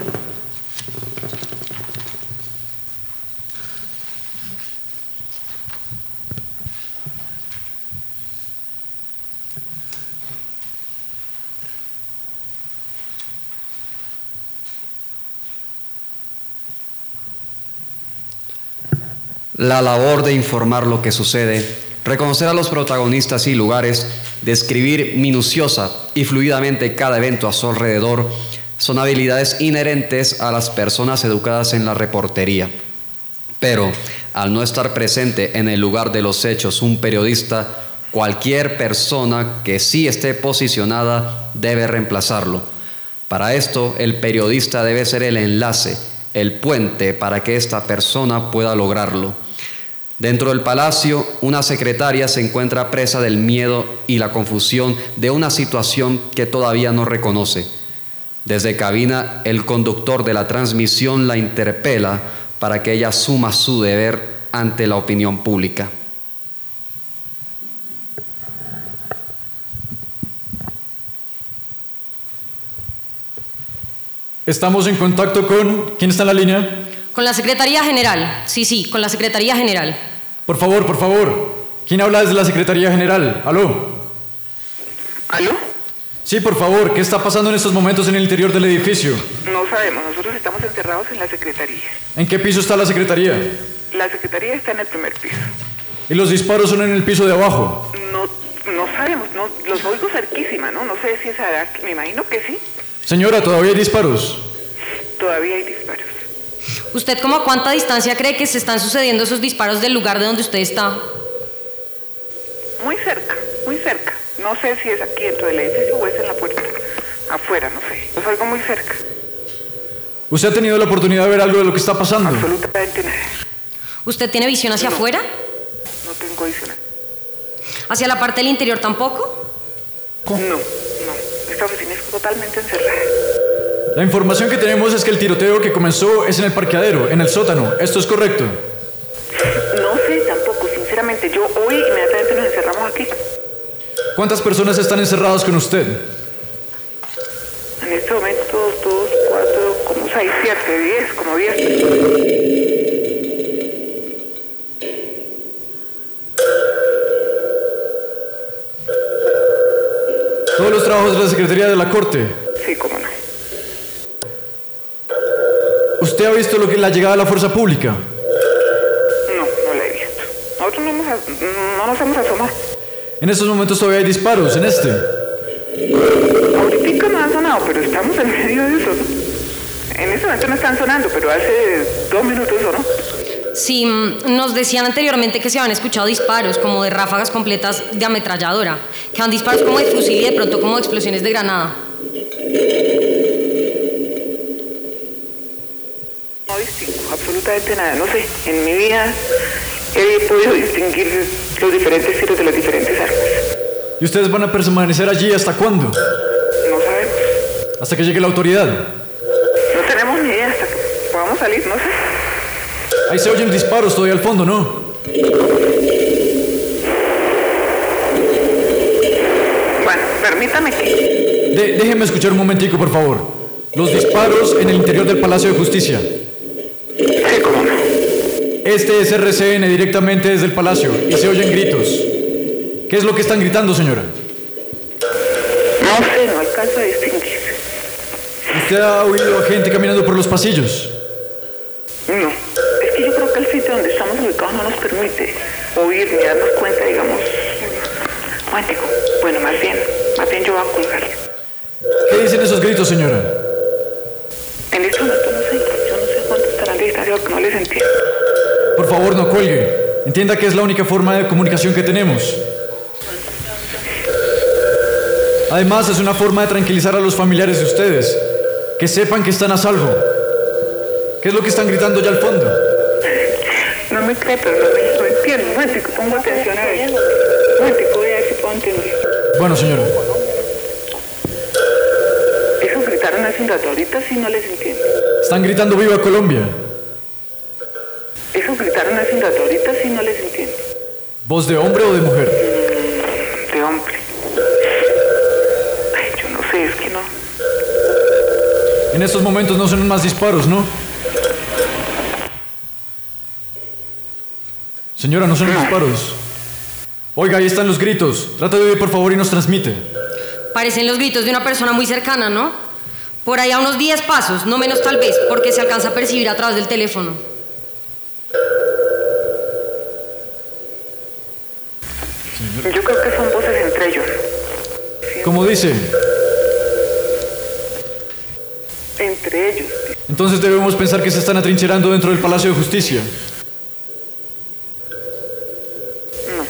La labor de informar lo que sucede, reconocer a los protagonistas y lugares, describir minuciosa y fluidamente cada evento a su alrededor, son habilidades inherentes a las personas educadas en la reportería. Pero, al no estar presente en el lugar de los hechos un periodista, cualquier persona que sí esté posicionada debe reemplazarlo. Para esto, el periodista debe ser el enlace, el puente para que esta persona pueda lograrlo. Dentro del palacio, una secretaria se encuentra presa del miedo y la confusión de una situación que todavía no reconoce. Desde cabina, el conductor de la transmisión la interpela para que ella asuma su deber ante la opinión pública. Estamos en contacto con... ¿Quién está en la línea? Con la Secretaría General. Sí, sí, con la Secretaría General. Por favor, por favor. ¿Quién habla desde la Secretaría General? ¿Aló? ¿Aló? Sí, por favor. ¿Qué está pasando en estos momentos en el interior del edificio? No sabemos. Nosotros estamos encerrados en la Secretaría. ¿En qué piso está la Secretaría? La Secretaría está en el primer piso. Y los disparos son en el piso de abajo. No, no sabemos, no, los oigo cerquísima, ¿no? No sé si es allá, me imagino que sí. Señora, ¿todavía hay disparos? Todavía hay disparos. ¿Usted como a cuánta distancia cree que se están sucediendo esos disparos del lugar de donde usted está? Muy cerca, muy cerca. No sé si es aquí dentro del edificio o es en la puerta. Afuera, no sé. Los oigo muy cerca. ¿Usted ha tenido la oportunidad de ver algo de lo que está pasando? Absolutamente nada. ¿Usted tiene visión hacia No. afuera? No tengo visión. ¿Hacia la parte del interior tampoco? No, no. Esta oficina es totalmente encerrada. La información que tenemos es que el tiroteo que comenzó es en el parqueadero, en el sótano. ¿Esto es correcto? No sé tampoco, sinceramente. Yo hoy inmediatamente nos encerramos aquí. ¿Cuántas personas están encerradas con usted? En este momento, dos, cuatro, como seis, siete, diez, como diez. Todos los trabajos de la Secretaría de la Corte. Sí, cómo no. ¿Usted ha visto lo que es la llegada de la fuerza pública? No, no la he visto. Nosotros no, hemos, no nos hemos asomado. En estos momentos todavía hay disparos, en este. Ahorita no han sonado, pero estamos en medio de eso, ¿no? En este momento no están sonando, pero hace dos minutos sonó. Sí, mm, nos decían anteriormente que se habían escuchado disparos, como de ráfagas completas de ametralladora, que eran disparos como de fusil y de pronto como de explosiones de granada. No distingo absolutamente nada, no sé. En mi vida he podido distinguir los diferentes tiros de las diferentes armas. ¿Y ustedes van a permanecer allí hasta cuándo? No sabemos. Hasta que llegue la autoridad. No tenemos ni idea hasta que podamos salir, no sé. Ahí se oyen disparos todavía al fondo, ¿no? Bueno, permítame que... De- déjenme escuchar un momentico, por favor. Los disparos en el interior del Palacio de Justicia. Sí, cómo no. Este es R C N directamente desde el Palacio y se oyen gritos. ¿Qué es lo que están gritando, señora? No sé, no alcanzo a distinguir. ¿Usted ha oído a gente caminando por los pasillos? No. Es que yo creo que el sitio donde estamos ubicados no nos permite oír ni darnos cuenta, digamos... Cuántico. Bueno, más bien, más bien yo voy a colgar. ¿Qué dicen esos gritos, señora? En este momento no sé, yo no sé cuánto estará la distancia porque no les entiendo. Por favor, no cuelgue. Entienda que es la única forma de comunicación que tenemos. Además, es una forma de tranquilizar a los familiares de ustedes. Que sepan que están a salvo. ¿Qué es lo que están gritando ya al fondo? No me cree, pero no, me, no entiendo. Un momentico, pongo atención a ver. Un momentico, voy a ver si puedo entender. Bueno, señora. Esos gritaron hace un rato, ahorita sí no les entiendo. Están gritando ¡Viva Colombia! Esos gritaron hace un rato, ahorita sí no les entiendo. ¿Voz de hombre o de mujer? Mm, de hombre. Ay, yo no sé, es que no. En estos momentos no son más disparos, ¿no? Señora, no son disparos. Oiga, ahí están los gritos. Trata de oír, por favor, y nos transmite. Parecen los gritos de una persona muy cercana, ¿no? Por ahí a unos diez pasos, no menos tal vez, porque se alcanza a percibir a través del teléfono. Yo creo que son voces entre ellos. ¿Cómo dice? Entre ellos. Entonces debemos pensar que se están atrincherando dentro del Palacio de Justicia. No.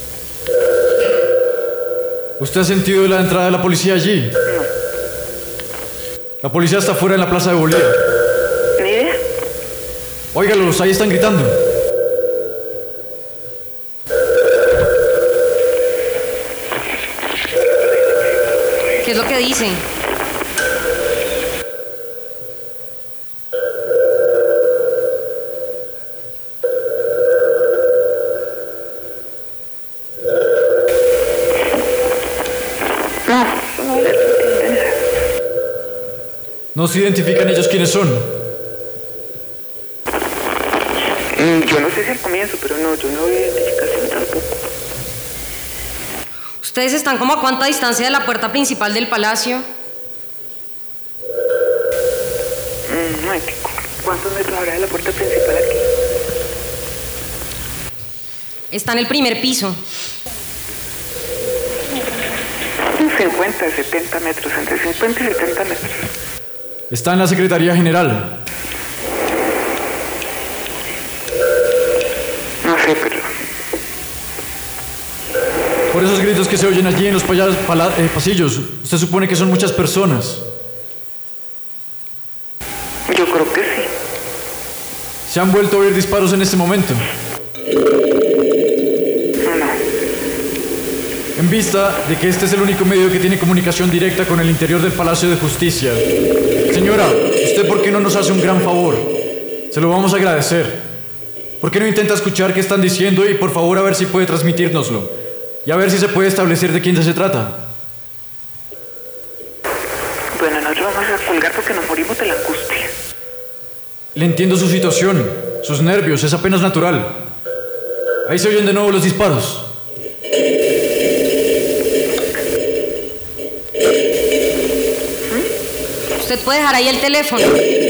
¿Usted ha sentido la entrada de la policía allí? No. La policía está fuera en la Plaza de Bolívar. Ni idea. Óigalos, ahí están gritando. ¿Qué es lo que dicen? No, no les entiende nada. No se identifican ellos quiénes son. Mm, Yo no sé si al comienzo, pero no, yo no veo identificación tampoco. ¿Ustedes están como a cuánta distancia de la puerta principal del palacio? Mm, no, ¿cuántos metros habrá de la puerta principal aquí? Está en el primer piso. cincuenta, setenta metros, entre cincuenta y setenta metros. Está en la Secretaría General. No sé, pero... Por esos gritos que se oyen allí en los pala- pala- eh, pasillos, usted supone que son muchas personas. Yo creo que sí. ¿Se han vuelto a oír disparos en este momento? En vista de que este es el único medio que tiene comunicación directa con el interior del Palacio de Justicia. Señora, ¿usted por qué no nos hace un gran favor? Se lo vamos a agradecer. ¿Por qué no intenta escuchar qué están diciendo y por favor a ver si puede transmitírnoslo? Y a ver si se puede establecer de quién se trata. Bueno, nosotros vamos a colgar porque nos morimos de la angustia. Le entiendo su situación, sus nervios, es apenas natural. Ahí se oyen de nuevo los disparos. Usted puede dejar ahí el teléfono.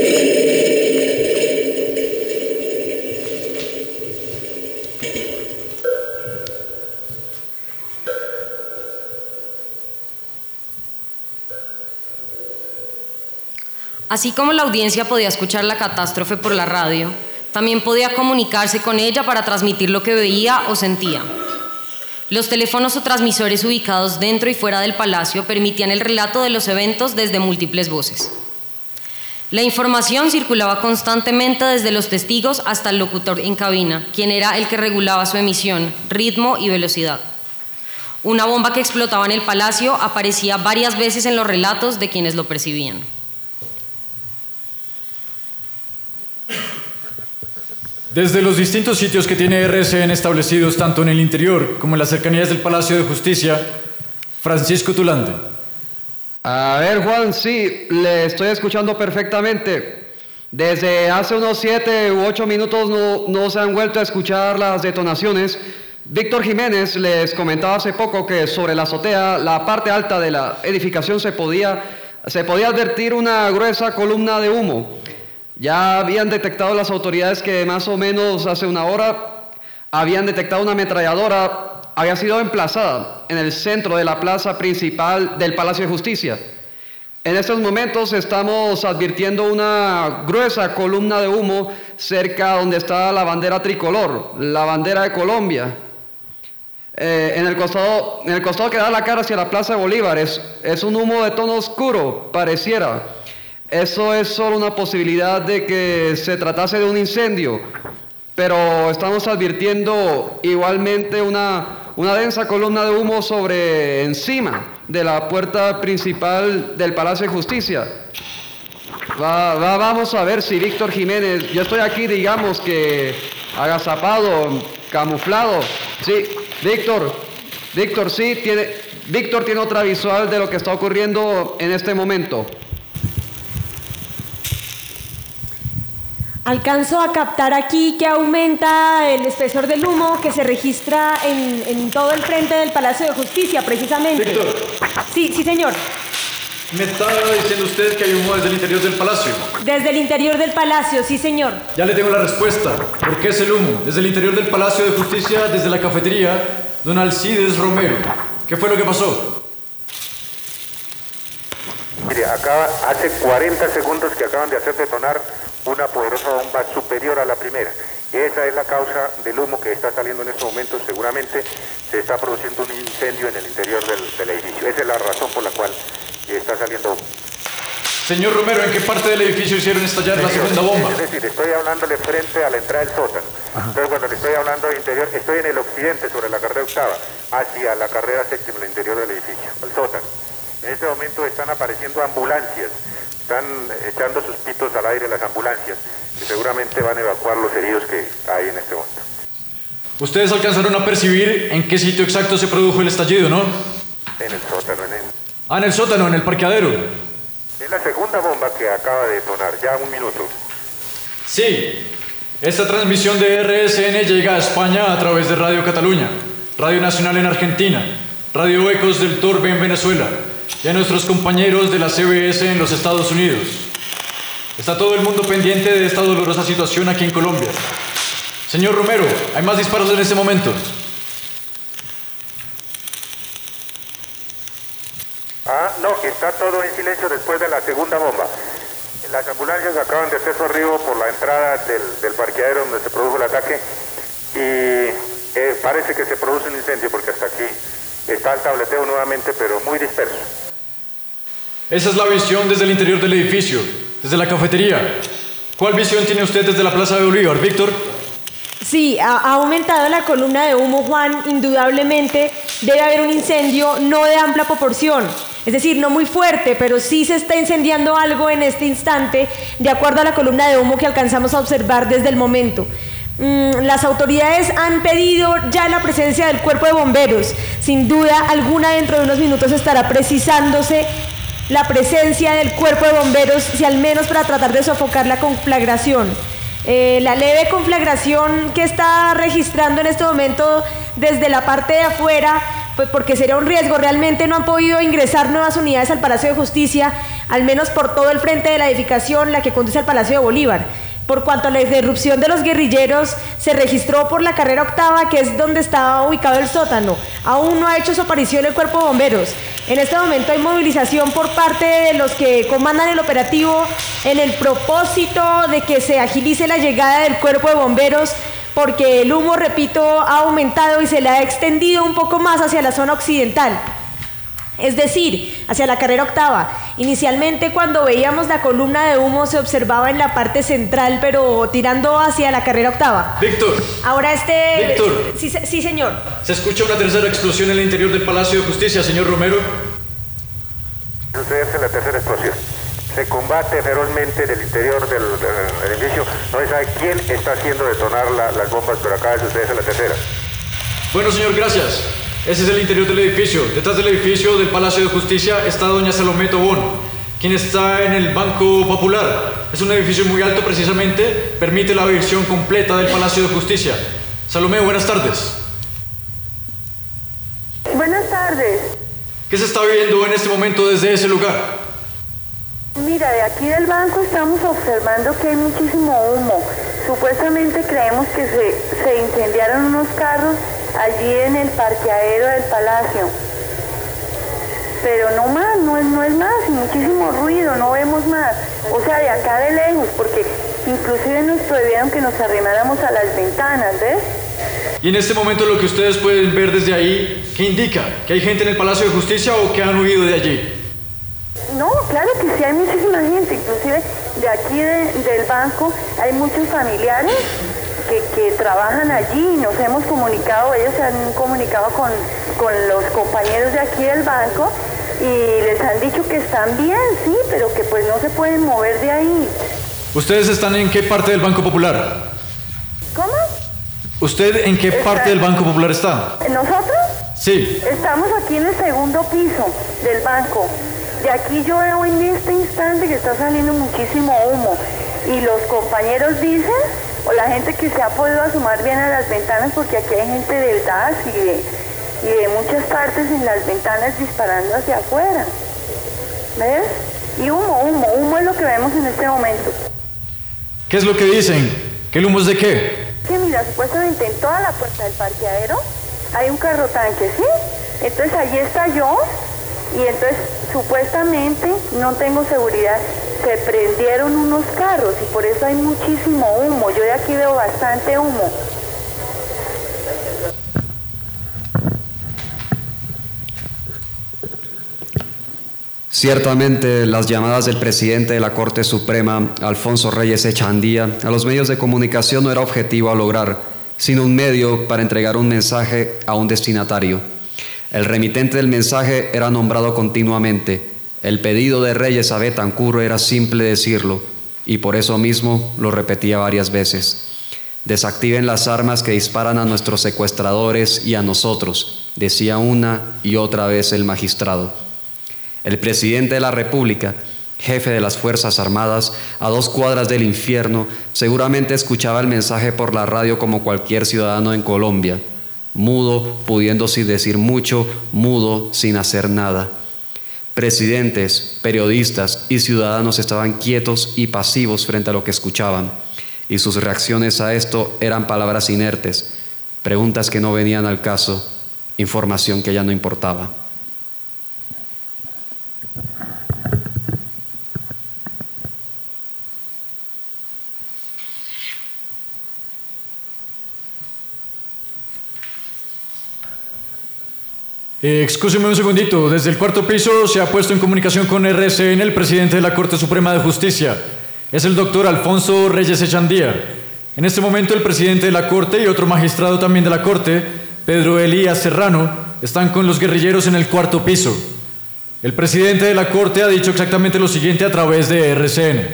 Así como la audiencia podía escuchar la catástrofe por la radio, también podía comunicarse con ella para transmitir lo que veía o sentía. Los teléfonos o transmisores ubicados dentro y fuera del palacio permitían el relato de los eventos desde múltiples voces. La información circulaba constantemente desde los testigos hasta el locutor en cabina, quien era el que regulaba su emisión, ritmo y velocidad. Una bomba que explotaba en el palacio aparecía varias veces en los relatos de quienes lo percibían. Desde los distintos sitios que tiene R C N establecidos tanto en el interior como en las cercanías del Palacio de Justicia, Francisco Tulande. A ver, Juan, sí, le estoy escuchando perfectamente. Desde hace unos siete u ocho minutos no, no se han vuelto a escuchar las detonaciones. Víctor Jiménez les comentaba hace poco que sobre la azotea, la parte alta de la edificación, se podía, se podía advertir una gruesa columna de humo. Ya habían detectado las autoridades que más o menos hace una hora habían detectado una ametralladora, había sido emplazada en el centro de la plaza principal del Palacio de Justicia. En estos momentos estamos advirtiendo una gruesa columna de humo cerca donde está la bandera tricolor, la bandera de Colombia. Eh, en, el costado, en el costado que da la cara hacia la Plaza de Bolívar es, es un humo de tono oscuro, pareciera. Eso es solo una posibilidad de que se tratase de un incendio, pero estamos advirtiendo igualmente una, una densa columna de humo sobre encima de la puerta principal del Palacio de Justicia. Va, va, vamos a ver si Víctor Jiménez, yo estoy aquí, digamos que agazapado, camuflado. Sí, Víctor, Víctor, sí, tiene, Víctor tiene otra visual de lo que está ocurriendo en este momento. Alcanzo a captar aquí que aumenta el espesor del humo que se registra en, en todo el frente del Palacio de Justicia, precisamente. Víctor. Sí, sí, señor. Me estaba diciendo usted que hay humo desde el interior del palacio. Desde el interior del palacio, sí, señor. Ya le tengo la respuesta. ¿Por qué es el humo? Desde el interior del Palacio de Justicia, desde la cafetería, don Alcides Romero. ¿Qué fue lo que pasó? Mire, acaba, hace cuarenta segundos que acaban de hacer detonar una poderosa bomba superior a la primera. Esa es la causa del humo que está saliendo en estos momentos. Seguramente se está produciendo un incendio en el interior del, del edificio. Esa es la razón por la cual está saliendo humo. Señor Romero, ¿en qué parte del edificio hicieron estallar la segunda bomba? Es decir, estoy hablándole frente a la entrada del sótano. Ajá. Entonces, cuando le estoy hablando de interior, estoy en el occidente sobre la carrera octava, hacia la carrera séptima, el interior del edificio, el sótano. En este momento están apareciendo ambulancias. Están echando sus pitos al aire las ambulancias, que seguramente van a evacuar los heridos que hay en este momento. Ustedes alcanzaron a percibir en qué sitio exacto se produjo el estallido, ¿no? En el sótano. En el... Ah, en el sótano, en el parqueadero. Es la segunda bomba que acaba de detonar, ya un minuto. Sí, esta transmisión de R S N llega a España a través de Radio Cataluña, Radio Nacional en Argentina, Radio Ecos del Torbe en Venezuela, y a nuestros compañeros de la C B S en los Estados Unidos. Está todo el mundo pendiente de esta dolorosa situación aquí en Colombia. Señor Romero, hay más disparos en este momento. Ah, no, está todo en silencio después de la segunda bomba. Las ambulancias acaban de hacer su arribo por la entrada del, del parqueadero donde se produjo el ataque y eh, parece que se produce un incendio porque hasta aquí está el tableteo nuevamente, pero muy disperso. Esa es la visión desde el interior del edificio, desde la cafetería. ¿Cuál visión tiene usted desde la Plaza de Bolívar, Víctor? Sí, ha, ha aumentado la columna de humo, Juan. Indudablemente debe haber un incendio no de amplia proporción. Es decir, no muy fuerte, pero sí se está incendiando algo en este instante, de acuerdo a la columna de humo que alcanzamos a observar desde el momento. Mm, las autoridades han pedido ya la presencia del cuerpo de bomberos. Sin duda alguna, dentro de unos minutos estará precisándose la presencia del cuerpo de bomberos, si al menos para tratar de sofocar la conflagración. Eh, la leve conflagración que está registrando en este momento desde la parte de afuera, pues porque sería un riesgo, realmente no han podido ingresar nuevas unidades al Palacio de Justicia, al menos por todo el frente de la edificación, la que conduce al Palacio de Bolívar. Por cuanto a la irrupción de los guerrilleros, se registró por la carrera octava, que es donde estaba ubicado el sótano. Aún no ha hecho su aparición el cuerpo de bomberos. En este momento hay movilización por parte de los que comandan el operativo en el propósito de que se agilice la llegada del cuerpo de bomberos, porque el humo, repito, ha aumentado y se le ha extendido un poco más hacia la zona occidental. Es decir, hacia la carrera octava. Inicialmente, cuando veíamos la columna de humo, se observaba en la parte central, pero tirando hacia la carrera octava. Víctor. Ahora este... Víctor. Sí, sí, señor. Se escucha una tercera explosión en el interior del Palacio de Justicia, señor Romero. Sucederse la tercera explosión. Se combate ferozmente del interior del, del edificio. No se sabe quién está haciendo detonar la, las bombas, pero acaba de sucederse la tercera. Bueno, señor, gracias. Ese es el interior del edificio. Detrás del edificio del Palacio de Justicia está doña Salomé Tobón, quien está en el Banco Popular. Es un edificio muy alto, precisamente, permite la visión completa del Palacio de Justicia. Salomé, buenas tardes. Buenas tardes. ¿Qué se está viendo en este momento desde ese lugar? Mira, de aquí del banco estamos observando que hay muchísimo humo. Supuestamente creemos que se, se incendiaron unos carros allí en el parqueadero del palacio. Pero no más, no es, no es más, y muchísimo ruido, no vemos más. O sea, de acá de lejos, porque inclusive nos prohibieron que nos arrimáramos a las ventanas, ¿ves? Y en este momento lo que ustedes pueden ver desde ahí, ¿qué indica? ¿Que hay gente en el Palacio de Justicia o que han huido de allí? No, claro que sí, hay muchísima gente, inclusive de aquí de, del banco hay muchos familiares que, que trabajan allí, nos hemos comunicado, ellos se han comunicado con, con los compañeros de aquí del banco y les han dicho que están bien, sí, pero que pues no se pueden mover de ahí. ¿Ustedes están en qué parte del Banco Popular? ¿Cómo? ¿Usted en qué ¿Está? parte del Banco Popular está? ¿Nosotros? Sí. Estamos aquí en el segundo piso del banco. De aquí yo veo en este instante que está saliendo muchísimo humo y los compañeros dicen, o la gente que se ha podido asomar bien a las ventanas, porque aquí hay gente del D A S y de, y de muchas partes en las ventanas disparando hacia afuera. ¿Ves? Y humo, humo, humo es lo que vemos en este momento. ¿Qué es lo que dicen? ¿Que el humo es de qué? Que mira, supuestamente en toda la puerta del parqueadero hay un carro tanque, ¿sí? Entonces allí está yo y entonces supuestamente, no tengo seguridad, se prendieron unos carros y por eso hay muchísimo humo. Yo de aquí veo bastante humo. Ciertamente, las llamadas del presidente de la Corte Suprema, Alfonso Reyes Echandía, a los medios de comunicación no era objetivo a lograr, sino un medio para entregar un mensaje a un destinatario. El remitente del mensaje era nombrado continuamente. El pedido de Reyes a Betancur era simple decirlo, y por eso mismo lo repetía varias veces. Desactiven las armas que disparan a nuestros secuestradores y a nosotros, decía una y otra vez el magistrado. El presidente de la República, jefe de las Fuerzas Armadas, a dos cuadras del infierno, seguramente escuchaba el mensaje por la radio como cualquier ciudadano en Colombia. Mudo, pudiendo sin decir mucho, mudo, sin hacer nada. Presidentes, periodistas y ciudadanos estaban quietos y pasivos frente a lo que escuchaban. y sus reacciones a esto eran palabras inertes, preguntas que no venían al caso, información que ya no importaba. Eh, excúseme un segundito, desde el cuarto piso se ha puesto en comunicación con R C N el presidente de la Corte Suprema de Justicia. Es el doctor Alfonso Reyes Echandía. En este momento el presidente de la Corte y otro magistrado también de la Corte, Pedro Elías Serrano, están con los guerrilleros en el cuarto piso. El presidente de la Corte ha dicho exactamente lo siguiente a través de R C N.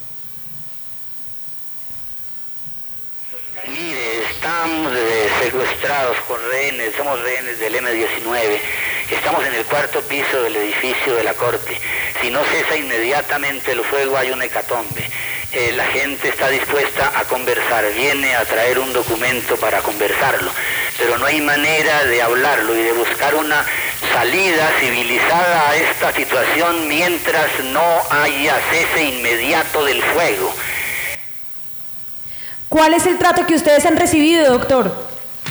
Mire, estamos eh, secuestrados con rehenes, somos rehenes del eme diecinueve. Estamos en el cuarto piso del edificio de la Corte. Si no cesa inmediatamente el fuego, hay una hecatombe. Eh, la gente está dispuesta a conversar, viene a traer un documento para conversarlo, pero no hay manera de hablarlo y de buscar una salida civilizada a esta situación mientras no haya cese inmediato del fuego. ¿Cuál es el trato que ustedes han recibido, doctor?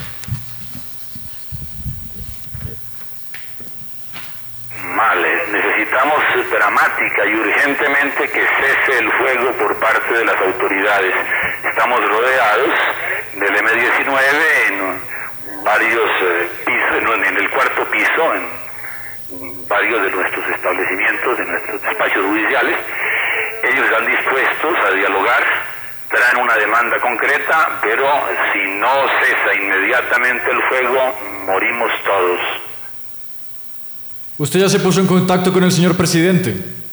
Males, necesitamos dramática y urgentemente que cese el fuego por parte de las autoridades. Estamos rodeados del eme diecinueve en varios eh, pisos, no, en el cuarto piso, en varios de nuestros establecimientos, de nuestros despachos judiciales. Ellos están dispuestos a dialogar, traen una demanda concreta, pero si no cesa inmediatamente el fuego, morimos todos. ¿Usted ya se puso en contacto con el señor presidente?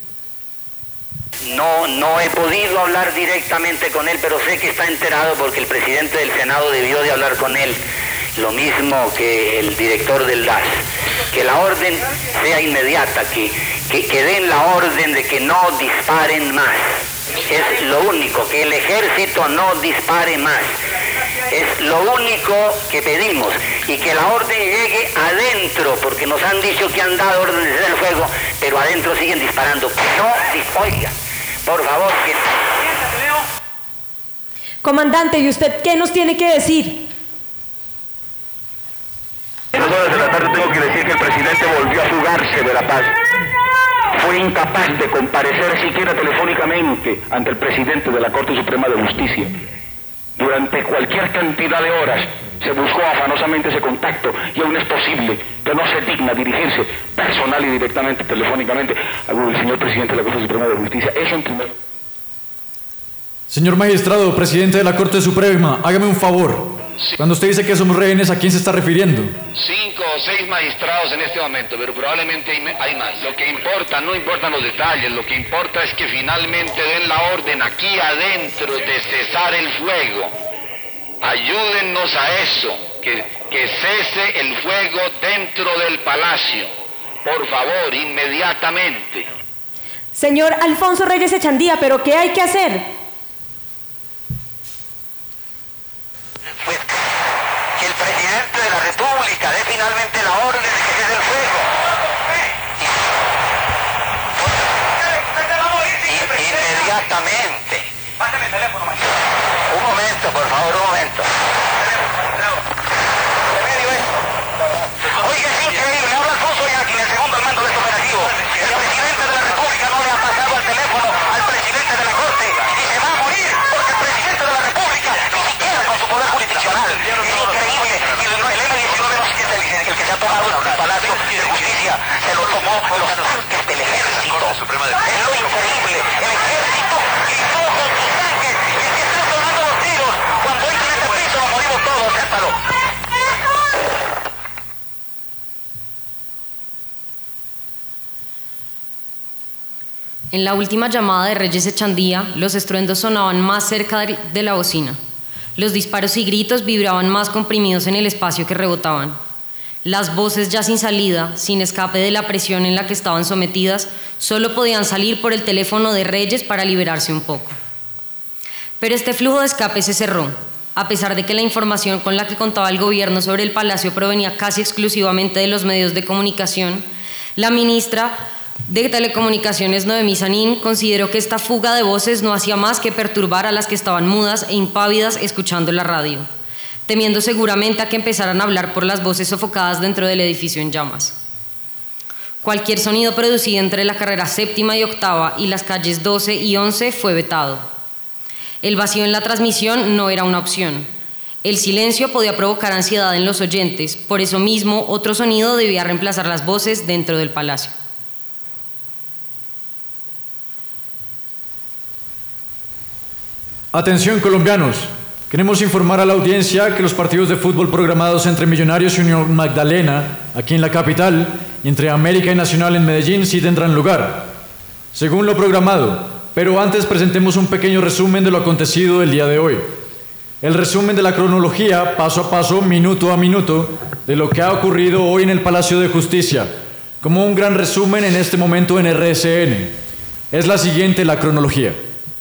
No, no he podido hablar directamente con él, pero sé que está enterado porque el presidente del Senado debió de hablar con él. Lo mismo que el director del D A S. Que la orden sea inmediata, que, que, que den la orden de que no disparen más. Es lo único, que el ejército no dispare más. Es lo único que pedimos, y que la orden llegue adentro, porque nos han dicho que han dado órdenes de cesar el fuego, pero adentro siguen disparando. No, oiga, por favor, que... Comandante, ¿y usted qué nos tiene que decir? A las horas de la tarde tengo que decir que el presidente volvió a fugarse de la paz. Fue incapaz de comparecer siquiera telefónicamente ante el presidente de la Corte Suprema de Justicia. Durante cualquier cantidad de horas se buscó afanosamente ese contacto y aún es posible que no se digna dirigirse personal y directamente, telefónicamente, al señor presidente de la Corte Suprema de Justicia. Eso en primer... Señor magistrado, presidente de la Corte Suprema, hágame un favor. Cuando usted dice que somos rehenes, ¿a quién se está refiriendo? Cinco o seis magistrados en este momento, pero probablemente hay más. Lo que importa, no importan los detalles, lo que importa es que finalmente den la orden aquí adentro de cesar el fuego. Ayúdennos a eso, que, que cese el fuego dentro del palacio. Por favor, inmediatamente. Señor Alfonso Reyes Echandía, ¿pero qué hay que hacer? Pues que el presidente de la República dé finalmente la orden de que cese el fuego. Y, inmediatamente. Pásame el teléfono, magistrado. Un momento, por favor, un momento. Remedio esto. Oiga, es increíble. Habla Alfonso Yaqui, el segundo al mando de este operativo. El presidente de la República no le ha pasado el teléfono al presidente de la Corte y se va a morir porque el presidente de la República ni siquiera con su poder jurisdiccional. Es increíble. Y el eme diecinueve no es el, el que se ha tomado el Palacio de Justicia. Se lo tomó los tanques del ejército. Es lo increíble. El ejército gritó con sus tanques y el que está sonando los tiros. Cuando entren en este piso nos morimos todos. Sépalo. En la última llamada de Reyes Echandía, los estruendos sonaban más cerca de la bocina. Los disparos y gritos vibraban más comprimidos en el espacio que rebotaban. Las voces ya sin salida, sin escape de la presión en la que estaban sometidas, solo podían salir por el teléfono de Reyes para liberarse un poco. Pero este flujo de escape se cerró, a pesar de que la información con la que contaba el gobierno sobre el palacio provenía casi exclusivamente de los medios de comunicación. La ministra de Telecomunicaciones Noemí Sanín consideró que esta fuga de voces no hacía más que perturbar a las que estaban mudas e impávidas escuchando la radio, temiendo seguramente a que empezaran a hablar por las voces sofocadas dentro del edificio en llamas. Cualquier sonido producido entre la carrera séptima y octava y las calles doce y once fue vetado. El vacío en la transmisión no era una opción. El silencio podía provocar ansiedad en los oyentes, por eso mismo otro sonido debía reemplazar las voces dentro del palacio. Atención colombianos, queremos informar a la audiencia que los partidos de fútbol programados entre Millonarios y Unión Magdalena, aquí en la capital, y entre América y Nacional en Medellín sí tendrán lugar, según lo programado, pero antes presentemos un pequeño resumen de lo acontecido el día de hoy. El resumen de la cronología, paso a paso, minuto a minuto, de lo que ha ocurrido hoy en el Palacio de Justicia, como un gran resumen en este momento en R C N. Es la siguiente la cronología.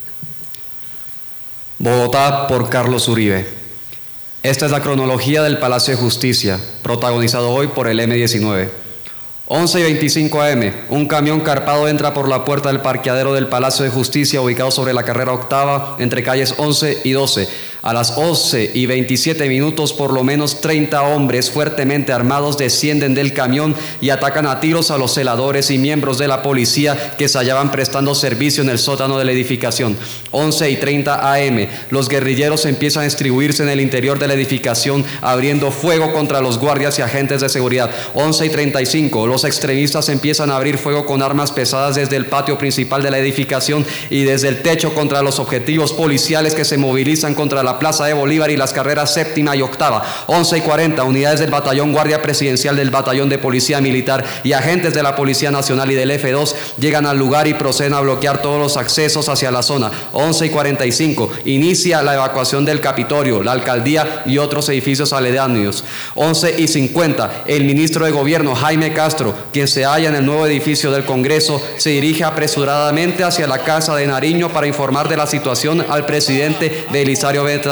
Bogotá por Carlos Uribe. Esta es la cronología del Palacio de Justicia, protagonizado hoy por el eme diecinueve. once y veinticinco a eme, un camión carpado entra por la puerta del parqueadero del Palacio de Justicia ubicado sobre la carrera octava entre calles once y doce. A las once y veintisiete minutos, por lo menos treinta hombres fuertemente armados descienden del camión y atacan a tiros a los celadores y miembros de la policía que se hallaban prestando servicio en el sótano de la edificación. once y treinta a eme, los guerrilleros empiezan a distribuirse en el interior de la edificación abriendo fuego contra los guardias y agentes de seguridad. once y treinta y cinco, los extremistas empiezan a abrir fuego con armas pesadas desde el patio principal de la edificación y desde el techo contra los objetivos policiales que se movilizan contra la Plaza de Bolívar y las carreras séptima y octava. once y cuarenta, unidades del Batallón Guardia Presidencial del Batallón de Policía Militar y agentes de la Policía Nacional y del efe dos llegan al lugar y proceden a bloquear todos los accesos hacia la zona. once y cuarenta y cinco, inicia la evacuación del Capitolio, la Alcaldía y otros edificios aledaños. once y cincuenta, el ministro de Gobierno, Jaime Castro, quien se halla en el nuevo edificio del Congreso, se dirige apresuradamente hacia la Casa de Nariño para informar de la situación al presidente Belisario Betancourt.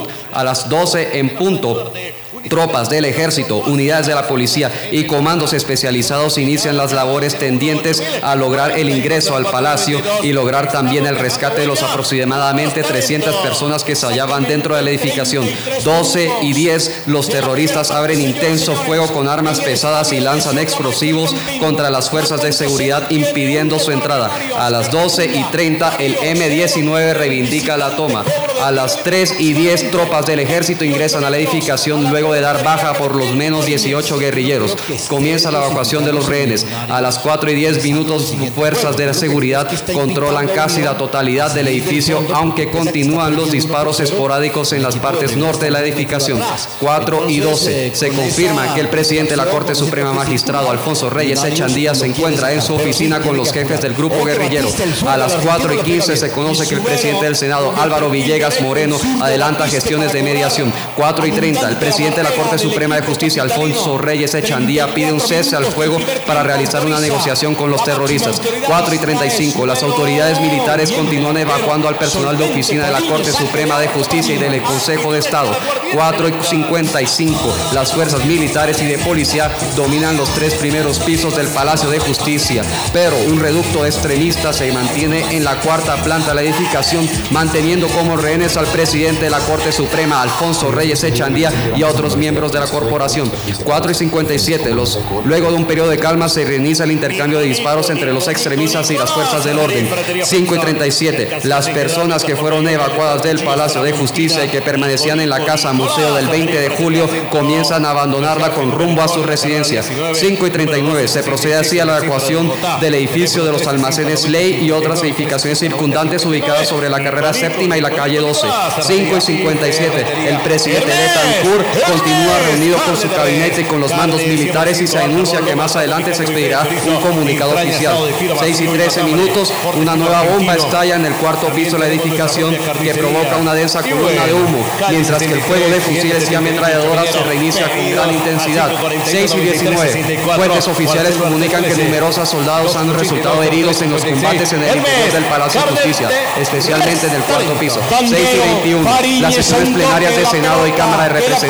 A las doce en punto, tropas del ejército, unidades de la policía y comandos especializados inician las labores tendientes a lograr el ingreso al palacio y lograr también el rescate de los aproximadamente trescientas personas que se hallaban dentro de la edificación. doce y diez, los terroristas abren intenso fuego con armas pesadas y lanzan explosivos contra las fuerzas de seguridad impidiendo su entrada. A las doce y treinta, el eme diecinueve reivindica la toma. A las tres y diez, tropas del ejército ingresan a la edificación luego de dar baja por los menos dieciocho guerrilleros. Comienza la evacuación de los rehenes. A las cuatro y diez minutos, fuerzas de la seguridad controlan casi la totalidad del edificio, aunque continúan los disparos esporádicos en las partes norte de la edificación. cuatro y doce, se confirma que el presidente de la Corte Suprema, magistrado Alfonso Reyes Echandía, se encuentra en su oficina con los jefes del grupo guerrillero. A las cuatro y quince se conoce que el presidente del Senado, Álvaro Villegas Moreno, adelanta gestiones de mediación. cuatro y treinta, el presidente de la Corte Suprema de Justicia, Alfonso Reyes Echandía, pide un cese al fuego para realizar una negociación con los terroristas. cuatro y treinta y cinco, las autoridades militares continúan evacuando al personal de oficina de la Corte Suprema de Justicia y del Consejo de Estado. cuatro y cincuenta y cinco, las fuerzas militares y de policía dominan los tres primeros pisos del Palacio de Justicia, pero un reducto extremista se mantiene en la cuarta planta de la edificación, manteniendo como rehenes al presidente de la Corte Suprema, Alfonso Reyes Echandía, y a otros miembros de la corporación. cuatro y cincuenta y siete, los, luego de un periodo de calma se reinicia el intercambio de disparos entre los extremistas y las fuerzas del orden. cinco y treinta y siete, las personas que fueron evacuadas del Palacio de Justicia y que permanecían en la Casa Museo del veinte de julio comienzan a abandonarla con rumbo a su residencia. cinco y treinta y nueve, se procede así a la evacuación del edificio de los almacenes Ley y otras edificaciones circundantes ubicadas sobre la carrera séptima y la calle doce. cinco y cincuenta y siete, el presidente Betancourt continúa reunido con su gabinete y con los mandos militares y se anuncia que más adelante se expedirá un comunicado oficial. seis y trece minutos, una nueva bomba estalla en el cuarto piso de la edificación que provoca una densa columna de humo, mientras que el fuego de fusiles y ametralladoras se reinicia con gran intensidad. seis y diecinueve, fuentes oficiales comunican que numerosos soldados han resultado heridos en los combates en el interior del Palacio de Justicia, especialmente en el cuarto piso. seis y veintiuno, las sesiones plenarias del Senado y Cámara de Representantes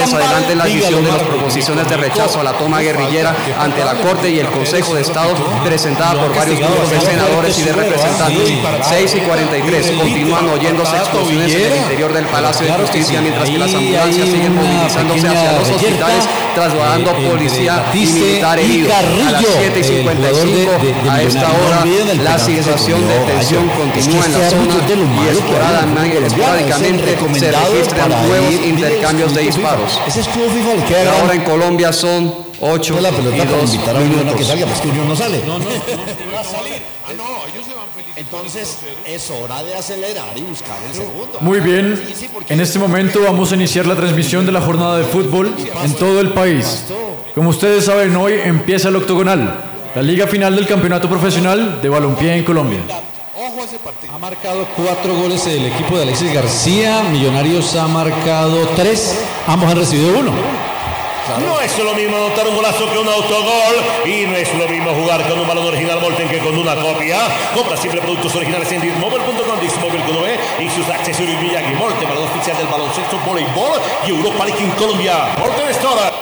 más adelante en la discusión de las proposiciones de rechazo a la toma guerrillera ante la Corte y el Consejo de Estado presentada por varios grupos de senadores y de representantes. seis y cuarenta y tres. Continúan oyéndose explosiones en el interior del Palacio de Justicia mientras que las ambulancias siguen movilizándose hacia los hospitales trasladando policía y militar heridos. A las siete y cincuenta y cinco, a esta hora, la situación de tensión continúa en la zona y esporádicamente se registran nuevos intercambios de disparos. Ahora en Colombia son ocho y dos minutos. Entonces es hora de acelerar y buscar el segundo. Muy bien, en este momento vamos a iniciar la transmisión de la jornada de fútbol en todo el país. Como ustedes saben, hoy empieza el octogonal, la liga final del campeonato profesional de balompié en Colombia. Ha marcado cuatro goles el equipo de Alexis García, Millonarios ha marcado tres, ambos han recibido uno. Claro. No es lo mismo anotar un golazo que un autogol y no es lo mismo jugar con un balón original Molten que con una copia. Compra siempre productos originales en dixmobile punto com, Dixmobile con E y sus accesorios Miyagi. Molten, balón oficial del baloncesto, voleibol y Europa League en Colombia. Molten Store.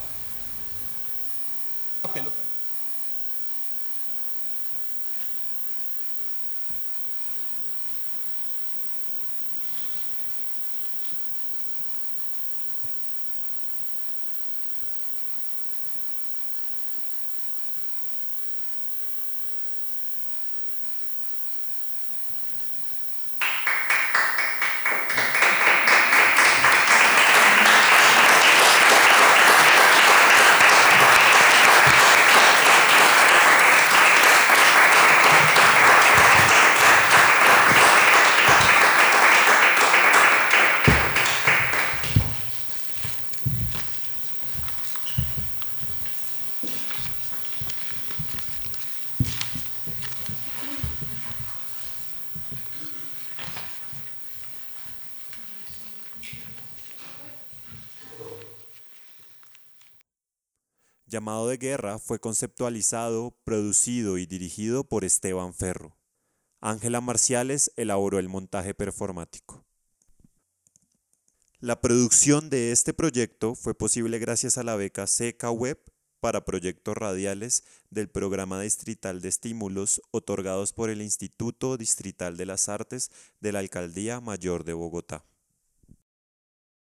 Llamado de Guerra fue conceptualizado, producido y dirigido por Esteban Ferro. Ángela Marciales elaboró el montaje performático. La producción de este proyecto fue posible gracias a la beca Seca Web para proyectos radiales del Programa Distrital de Estímulos otorgados por el Instituto Distrital de las Artes de la Alcaldía Mayor de Bogotá.